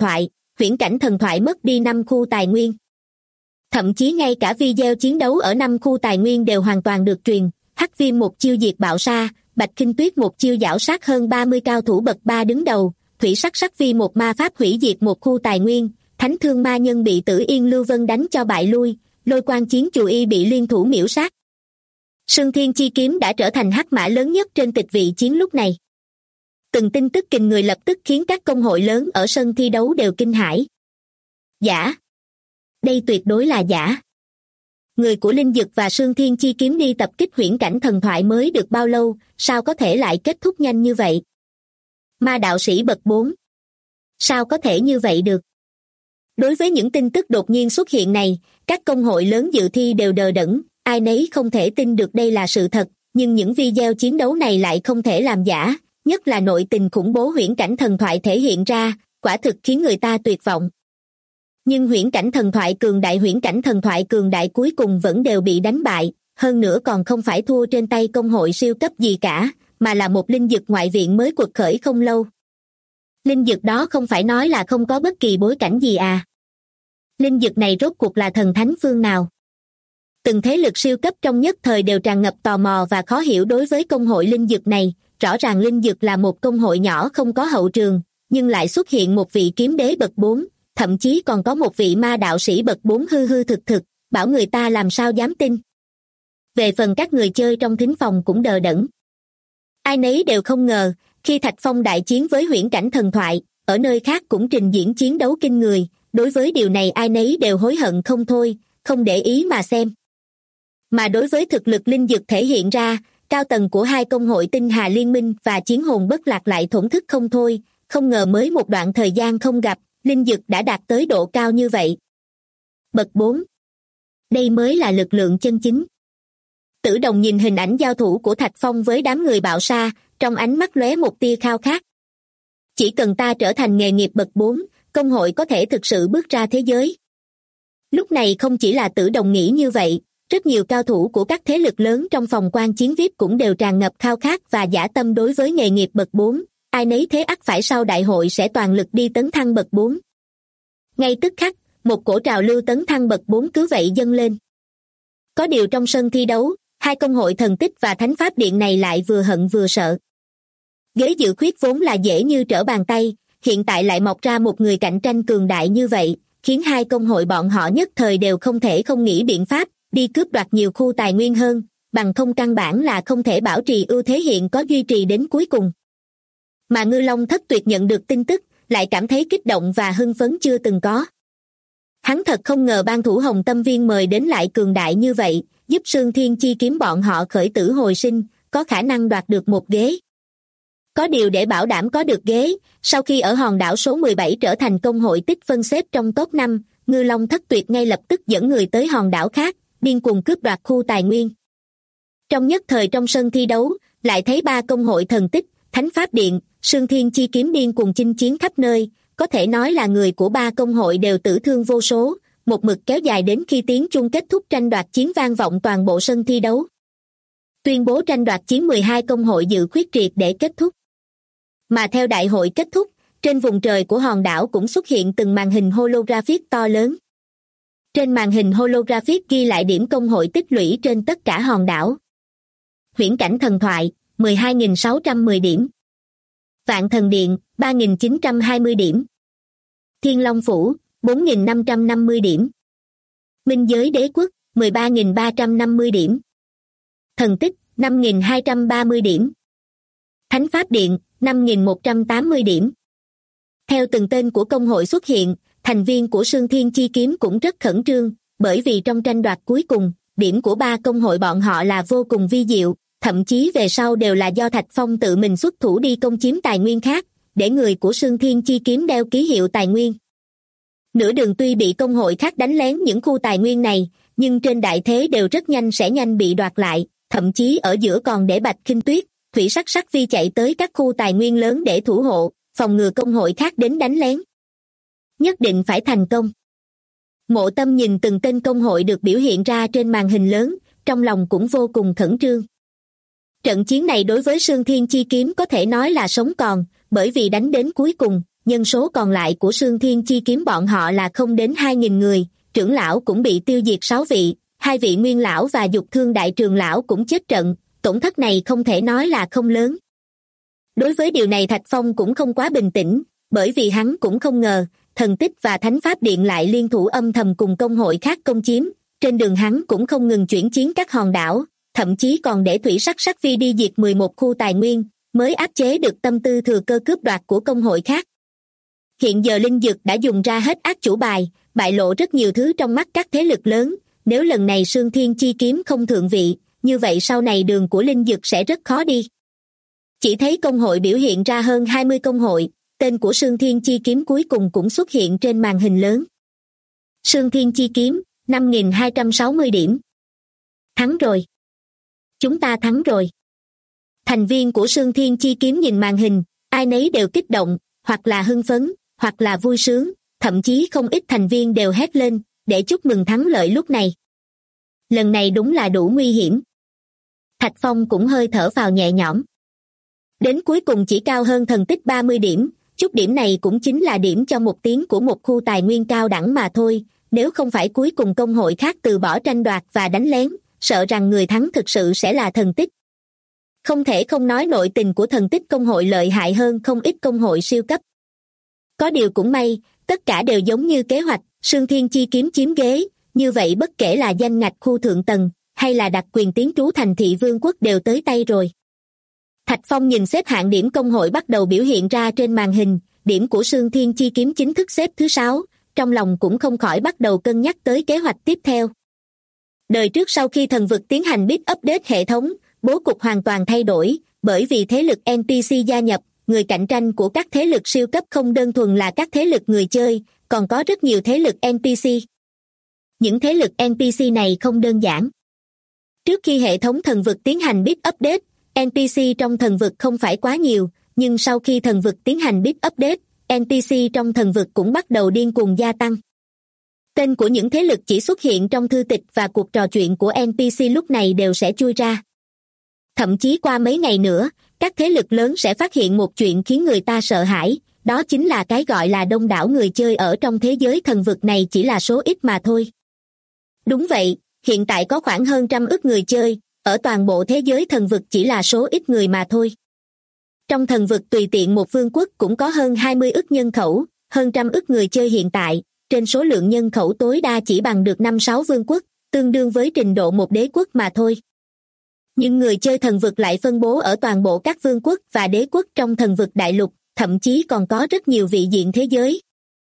cảnh thần thoại mất đi 5 khu tài nguyên. Thậm chí ngay cả video chiến đấu ở 5 khu tài nguyên đều hoàn toàn được truyền, Hắc Viêm một chiêu diệt bạo sa, Bạch Kinh Tuyết một chiêu giảo sát hơn 30 cao thủ bậc 3 đứng đầu, Thủy Sắc Sắc Vi một ma pháp hủy diệt một khu tài nguyên, Thánh Thương Ma Nhân bị Tử Yên Lưu Vân đánh cho bại lui, Lôi Quang Chiến Chù Y bị liên thủ miễu sát. Sương Thiên Chi Kiếm đã trở thành hắc mã lớn nhất trên tịch vị chiến lúc này. Từng tin tức kinh người lập tức khiến các công hội lớn ở sân thi đấu đều kinh hãi. Giả. Đây tuyệt đối là giả. Người của Linh Dực và Sương Thiên Chi Kiếm đi tập kích huyễn cảnh thần thoại mới được bao lâu, sao có thể lại kết thúc nhanh như vậy? Ma đạo sĩ bậc 4. Sao có thể như vậy được? Đối với những tin tức đột nhiên xuất hiện này, các công hội lớn dự thi đều đờ đẫn, ai nấy không thể tin được đây là sự thật, nhưng những video chiến đấu này lại không thể làm giả, nhất là nội tình khủng bố huyễn cảnh thần thoại thể hiện ra, quả thực khiến người ta tuyệt vọng. Nhưng huyễn cảnh thần thoại cường đại cuối cùng vẫn đều bị đánh bại, hơn nữa còn không phải thua trên tay công hội siêu cấp gì cả, mà là một Linh Dực ngoại viện mới quật khởi không lâu. Linh Dực đó không phải nói là không có bất kỳ bối cảnh gì à? Linh Dực này rốt cuộc là thần thánh phương nào? Từng thế lực siêu cấp trong nhất thời đều tràn ngập tò mò và khó hiểu đối với công hội Linh Dực này, rõ ràng Linh Dực là một công hội nhỏ không có hậu trường, nhưng lại xuất hiện một vị kiếm đế bậc 4, thậm chí còn có một vị ma đạo sĩ bậc 4 hư hư thực thực, bảo người ta làm sao dám tin. Về phần các người chơi trong thính phòng cũng đờ đẫn. Ai nấy đều không ngờ, khi Thạch Phong đại chiến với huyễn cảnh thần thoại, ở nơi khác cũng trình diễn chiến đấu kinh người, đối với điều này ai nấy đều hối hận không thôi, không để ý mà xem. Mà đối với thực lực Linh Dực thể hiện ra, cao tầng của hai công hội Tinh Hà Liên Minh và Chiến Hồn Bất Lạc lại thổn thức không thôi, không ngờ mới một đoạn thời gian không gặp, Linh Dực đã đạt tới độ cao như vậy. Bậc 4. Đây mới là lực lượng chân chính. Tử Đồng nhìn hình ảnh giao thủ của Thạch Phong với đám người bạo sa, trong ánh mắt lóe một tia khao khát. Chỉ cần ta trở thành nghề nghiệp bậc 4, công hội có thể thực sự bước ra thế giới. Lúc này không chỉ là Tử Đồng nghĩ như vậy, rất nhiều cao thủ của các thế lực lớn trong phòng quan chiến VIP cũng đều tràn ngập khao khát và dã tâm đối với nghề nghiệp bậc 4, ai nấy thế ắt phải sau đại hội sẽ toàn lực đi tấn thăng bậc 4. Ngay tức khắc, một cổ trào lưu tấn thăng bậc 4 cứ vậy dâng lên. Có điều trong sân thi đấu, hai công hội thần tích và thánh pháp điện này lại vừa hận vừa sợ. Ghế dự khuyết vốn là dễ như trở bàn tay, hiện tại lại mọc ra một người cạnh tranh cường đại như vậy, khiến hai công hội bọn họ nhất thời đều không thể không nghĩ biện pháp, đi cướp đoạt nhiều khu tài nguyên hơn, bằng không căn bản là không thể bảo trì ưu thế hiện có duy trì đến cuối cùng. Mà Ngư Long Thất Tuyệt nhận được tin tức, lại cảm thấy kích động và hưng phấn chưa từng có. Hắn thật không ngờ ban thủ Hồng Tâm Viên mời đến lại cường đại như vậy, giúp Sương Thiên Chi Kiếm bọn họ khởi tử hồi sinh, có khả năng đoạt được một ghế. Có điều để bảo đảm có được ghế, sau khi ở hòn đảo số 17 trở thành công hội tích phân xếp trong top 5, Ngư Long Thất Tuyệt ngay lập tức dẫn người tới hòn đảo khác, điên cuồng cướp đoạt khu tài nguyên. Trong nhất thời trong sân thi đấu, lại thấy ba công hội thần tích, Thánh Pháp Điện, Sương Thiên Chi Kiếm điên cuồng chinh chiến khắp nơi, có thể nói là người của ba công hội đều tử thương vô số, một mực kéo dài đến khi tiếng chuông kết thúc tranh đoạt chiến vang vọng toàn bộ sân thi đấu. Tuyên bố tranh đoạt chiến 12 công hội dự khuyết triệt để kết thúc. Mà theo đại hội kết thúc, trên vùng trời của hòn đảo cũng xuất hiện từng màn hình holographic to lớn. Trên màn hình holographic ghi lại điểm công hội tích lũy trên tất cả hòn đảo. Huyễn Cảnh Thần Thoại, 12.610 điểm. Vạn Thần Điện, 3.920 điểm. Thiên Long Phủ, 4.550 điểm. Minh Giới Đế Quốc, 13.350 điểm. Thần Tích, 5.230 điểm. Thánh Pháp Điện, 5.180 điểm. Theo từng tên của công hội xuất hiện, thành viên của Sương Thiên Chi Kiếm cũng rất khẩn trương, bởi vì trong tranh đoạt cuối cùng, điểm của ba công hội bọn họ là vô cùng vi diệu, thậm chí về sau đều là do Thạch Phong tự mình xuất thủ đi công chiếm tài nguyên khác, để người của Sương Thiên Chi Kiếm đeo ký hiệu tài nguyên. Nửa đường tuy bị công hội khác đánh lén những khu tài nguyên này, nhưng trên đại thế đều rất nhanh bị đoạt lại, thậm chí ở giữa còn để Bạch Khinh Tuyết, Thủy Sắc Sắc Vi chạy tới các khu tài nguyên lớn để thủ hộ, phòng ngừa công hội khác đến đánh lén. Nhất định phải thành công. Mộ Tâm nhìn từng tên công hội được biểu hiện ra trên màn hình lớn, trong lòng cũng vô cùng khẩn trương. Trận chiến này đối với Sương Thiên Chi Kiếm có thể nói là sống còn, bởi vì đánh đến cuối cùng, nhân số còn lại của Sương Thiên Chi Kiếm bọn họ là không đến 2.000 người, trưởng lão cũng bị tiêu diệt 6 vị, 2 vị nguyên lão và Dục Thương đại trường lão cũng chết trận, tổn thất này không thể nói là không lớn. Đối với điều này Thạch Phong cũng không quá bình tĩnh, bởi vì hắn cũng không ngờ, Thần Tích và Thánh Pháp Điện lại liên thủ âm thầm cùng công hội khác công chiếm, trên đường hắn cũng không ngừng chuyển chiến các hòn đảo, thậm chí còn để Thủy Sắc Sắc Vi đi diệt 11 khu tài nguyên, mới áp chế được tâm tư thừa cơ cướp đoạt của công hội khác. Hiện giờ Linh Dực đã dùng ra hết ác chủ bài, bại lộ rất nhiều thứ trong mắt các thế lực lớn, nếu lần này Sương Thiên Chi Kiếm không thượng vị, như vậy sau này đường của Linh Dực sẽ rất khó đi. Chỉ thấy công hội biểu hiện ra hơn 20 công hội, tên của Sương Thiên Chi Kiếm cuối cùng cũng xuất hiện trên màn hình lớn. Sương Thiên Chi Kiếm, 5.260 điểm. Thắng rồi. Chúng ta thắng rồi. Thành viên của Sương Thiên Chi Kiếm nhìn màn hình, ai nấy đều kích động, hoặc là hưng phấn, hoặc là vui sướng, thậm chí không ít thành viên đều hét lên, để chúc mừng thắng lợi lúc này. Lần này đúng là đủ nguy hiểm. Thạch Phong cũng hơi thở phào nhẹ nhõm. Đến cuối cùng chỉ cao hơn Thần Tích 30 điểm, chút điểm này cũng chính là điểm cho một tiếng của một khu tài nguyên cao đẳng mà thôi, nếu không phải cuối cùng công hội khác từ bỏ tranh đoạt và đánh lén, sợ rằng người thắng thực sự sẽ là Thần Tích. Không thể không nói nội tình của Thần Tích công hội lợi hại hơn không ít công hội siêu cấp. Có điều cũng may, tất cả đều giống như kế hoạch, Sương Thiên Chi Kiếm chiếm ghế, như vậy bất kể là danh ngạch khu thượng tầng, hay là đặc quyền tiến trú thành thị vương quốc đều tới tay rồi. Thạch Phong nhìn xếp hạng điểm công hội bắt đầu biểu hiện ra trên màn hình, điểm của Sương Thiên Chi Kiếm chính thức xếp thứ 6, trong lòng cũng không khỏi bắt đầu cân nhắc tới kế hoạch tiếp theo. Đời trước sau khi thần vực tiến hành bit update hệ thống, bố cục hoàn toàn thay đổi, bởi vì thế lực NPC gia nhập, người cạnh tranh của các thế lực siêu cấp không đơn thuần là các thế lực người chơi, còn có rất nhiều thế lực NPC. Những thế lực NPC này không đơn giản. Trước khi hệ thống thần vực tiến hành bit update, NPC trong thần vực không phải quá nhiều, nhưng sau khi thần vực tiến hành bit update, NPC trong thần vực cũng bắt đầu điên cuồng gia tăng. Tên của những thế lực chỉ xuất hiện trong thư tịch và cuộc trò chuyện của NPC lúc này đều sẽ chui ra. Thậm chí qua mấy ngày nữa, các thế lực lớn sẽ phát hiện một chuyện khiến người ta sợ hãi, đó chính là cái gọi là đông đảo người chơi ở trong thế giới thần vực này chỉ là số ít mà thôi. Đúng vậy, hiện tại có khoảng hơn 100 ức người chơi, ở toàn bộ thế giới thần vực chỉ là số ít người mà thôi. Trong thần vực tùy tiện một vương quốc cũng có hơn 20 ức nhân khẩu, hơn 100 ức người chơi hiện tại, trên số lượng nhân khẩu tối đa chỉ bằng được 5-6 vương quốc, tương đương với trình độ một đế quốc mà thôi. Nhưng người chơi thần vực lại phân bố ở toàn bộ các vương quốc và đế quốc trong thần vực đại lục, thậm chí còn có rất nhiều vị diện thế giới.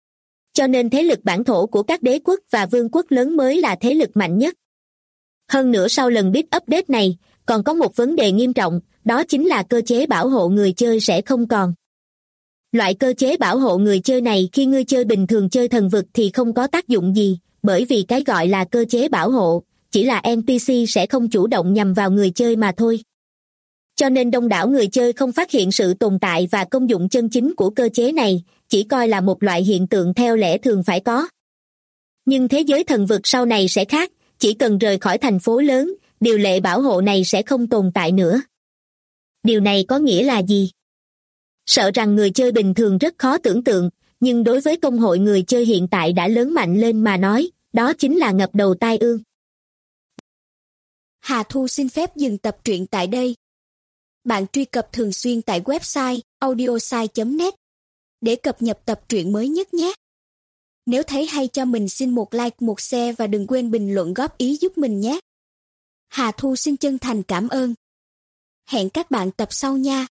Cho nên thế lực bản thổ của các đế quốc và vương quốc lớn mới là thế lực mạnh nhất. Hơn nữa sau lần bit update này, còn có một vấn đề nghiêm trọng, đó chính là cơ chế bảo hộ người chơi sẽ không còn. Loại cơ chế bảo hộ người chơi này khi ngươi chơi bình thường chơi thần vực thì không có tác dụng gì, bởi vì cái gọi là cơ chế bảo hộ, chỉ là NPC sẽ không chủ động nhằm vào người chơi mà thôi. Cho nên đông đảo người chơi không phát hiện sự tồn tại và công dụng chân chính của cơ chế này, chỉ coi là một loại hiện tượng theo lẽ thường phải có. Nhưng thế giới thần vực sau này sẽ khác, chỉ cần rời khỏi thành phố lớn, điều lệ bảo hộ này sẽ không tồn tại nữa. Điều này có nghĩa là gì? Sợ rằng người chơi bình thường rất khó tưởng tượng, nhưng đối với công hội người chơi hiện tại đã lớn mạnh lên mà nói, đó chính là ngập đầu tai ương. Hà Thu xin phép dừng tập truyện tại đây. Bạn truy cập thường xuyên tại website audiosai.net để cập nhật tập truyện mới nhất nhé. Nếu thấy hay cho mình xin một like, một share và đừng quên bình luận góp ý giúp mình nhé. Hà Thu xin chân thành cảm ơn. Hẹn các bạn tập sau nha.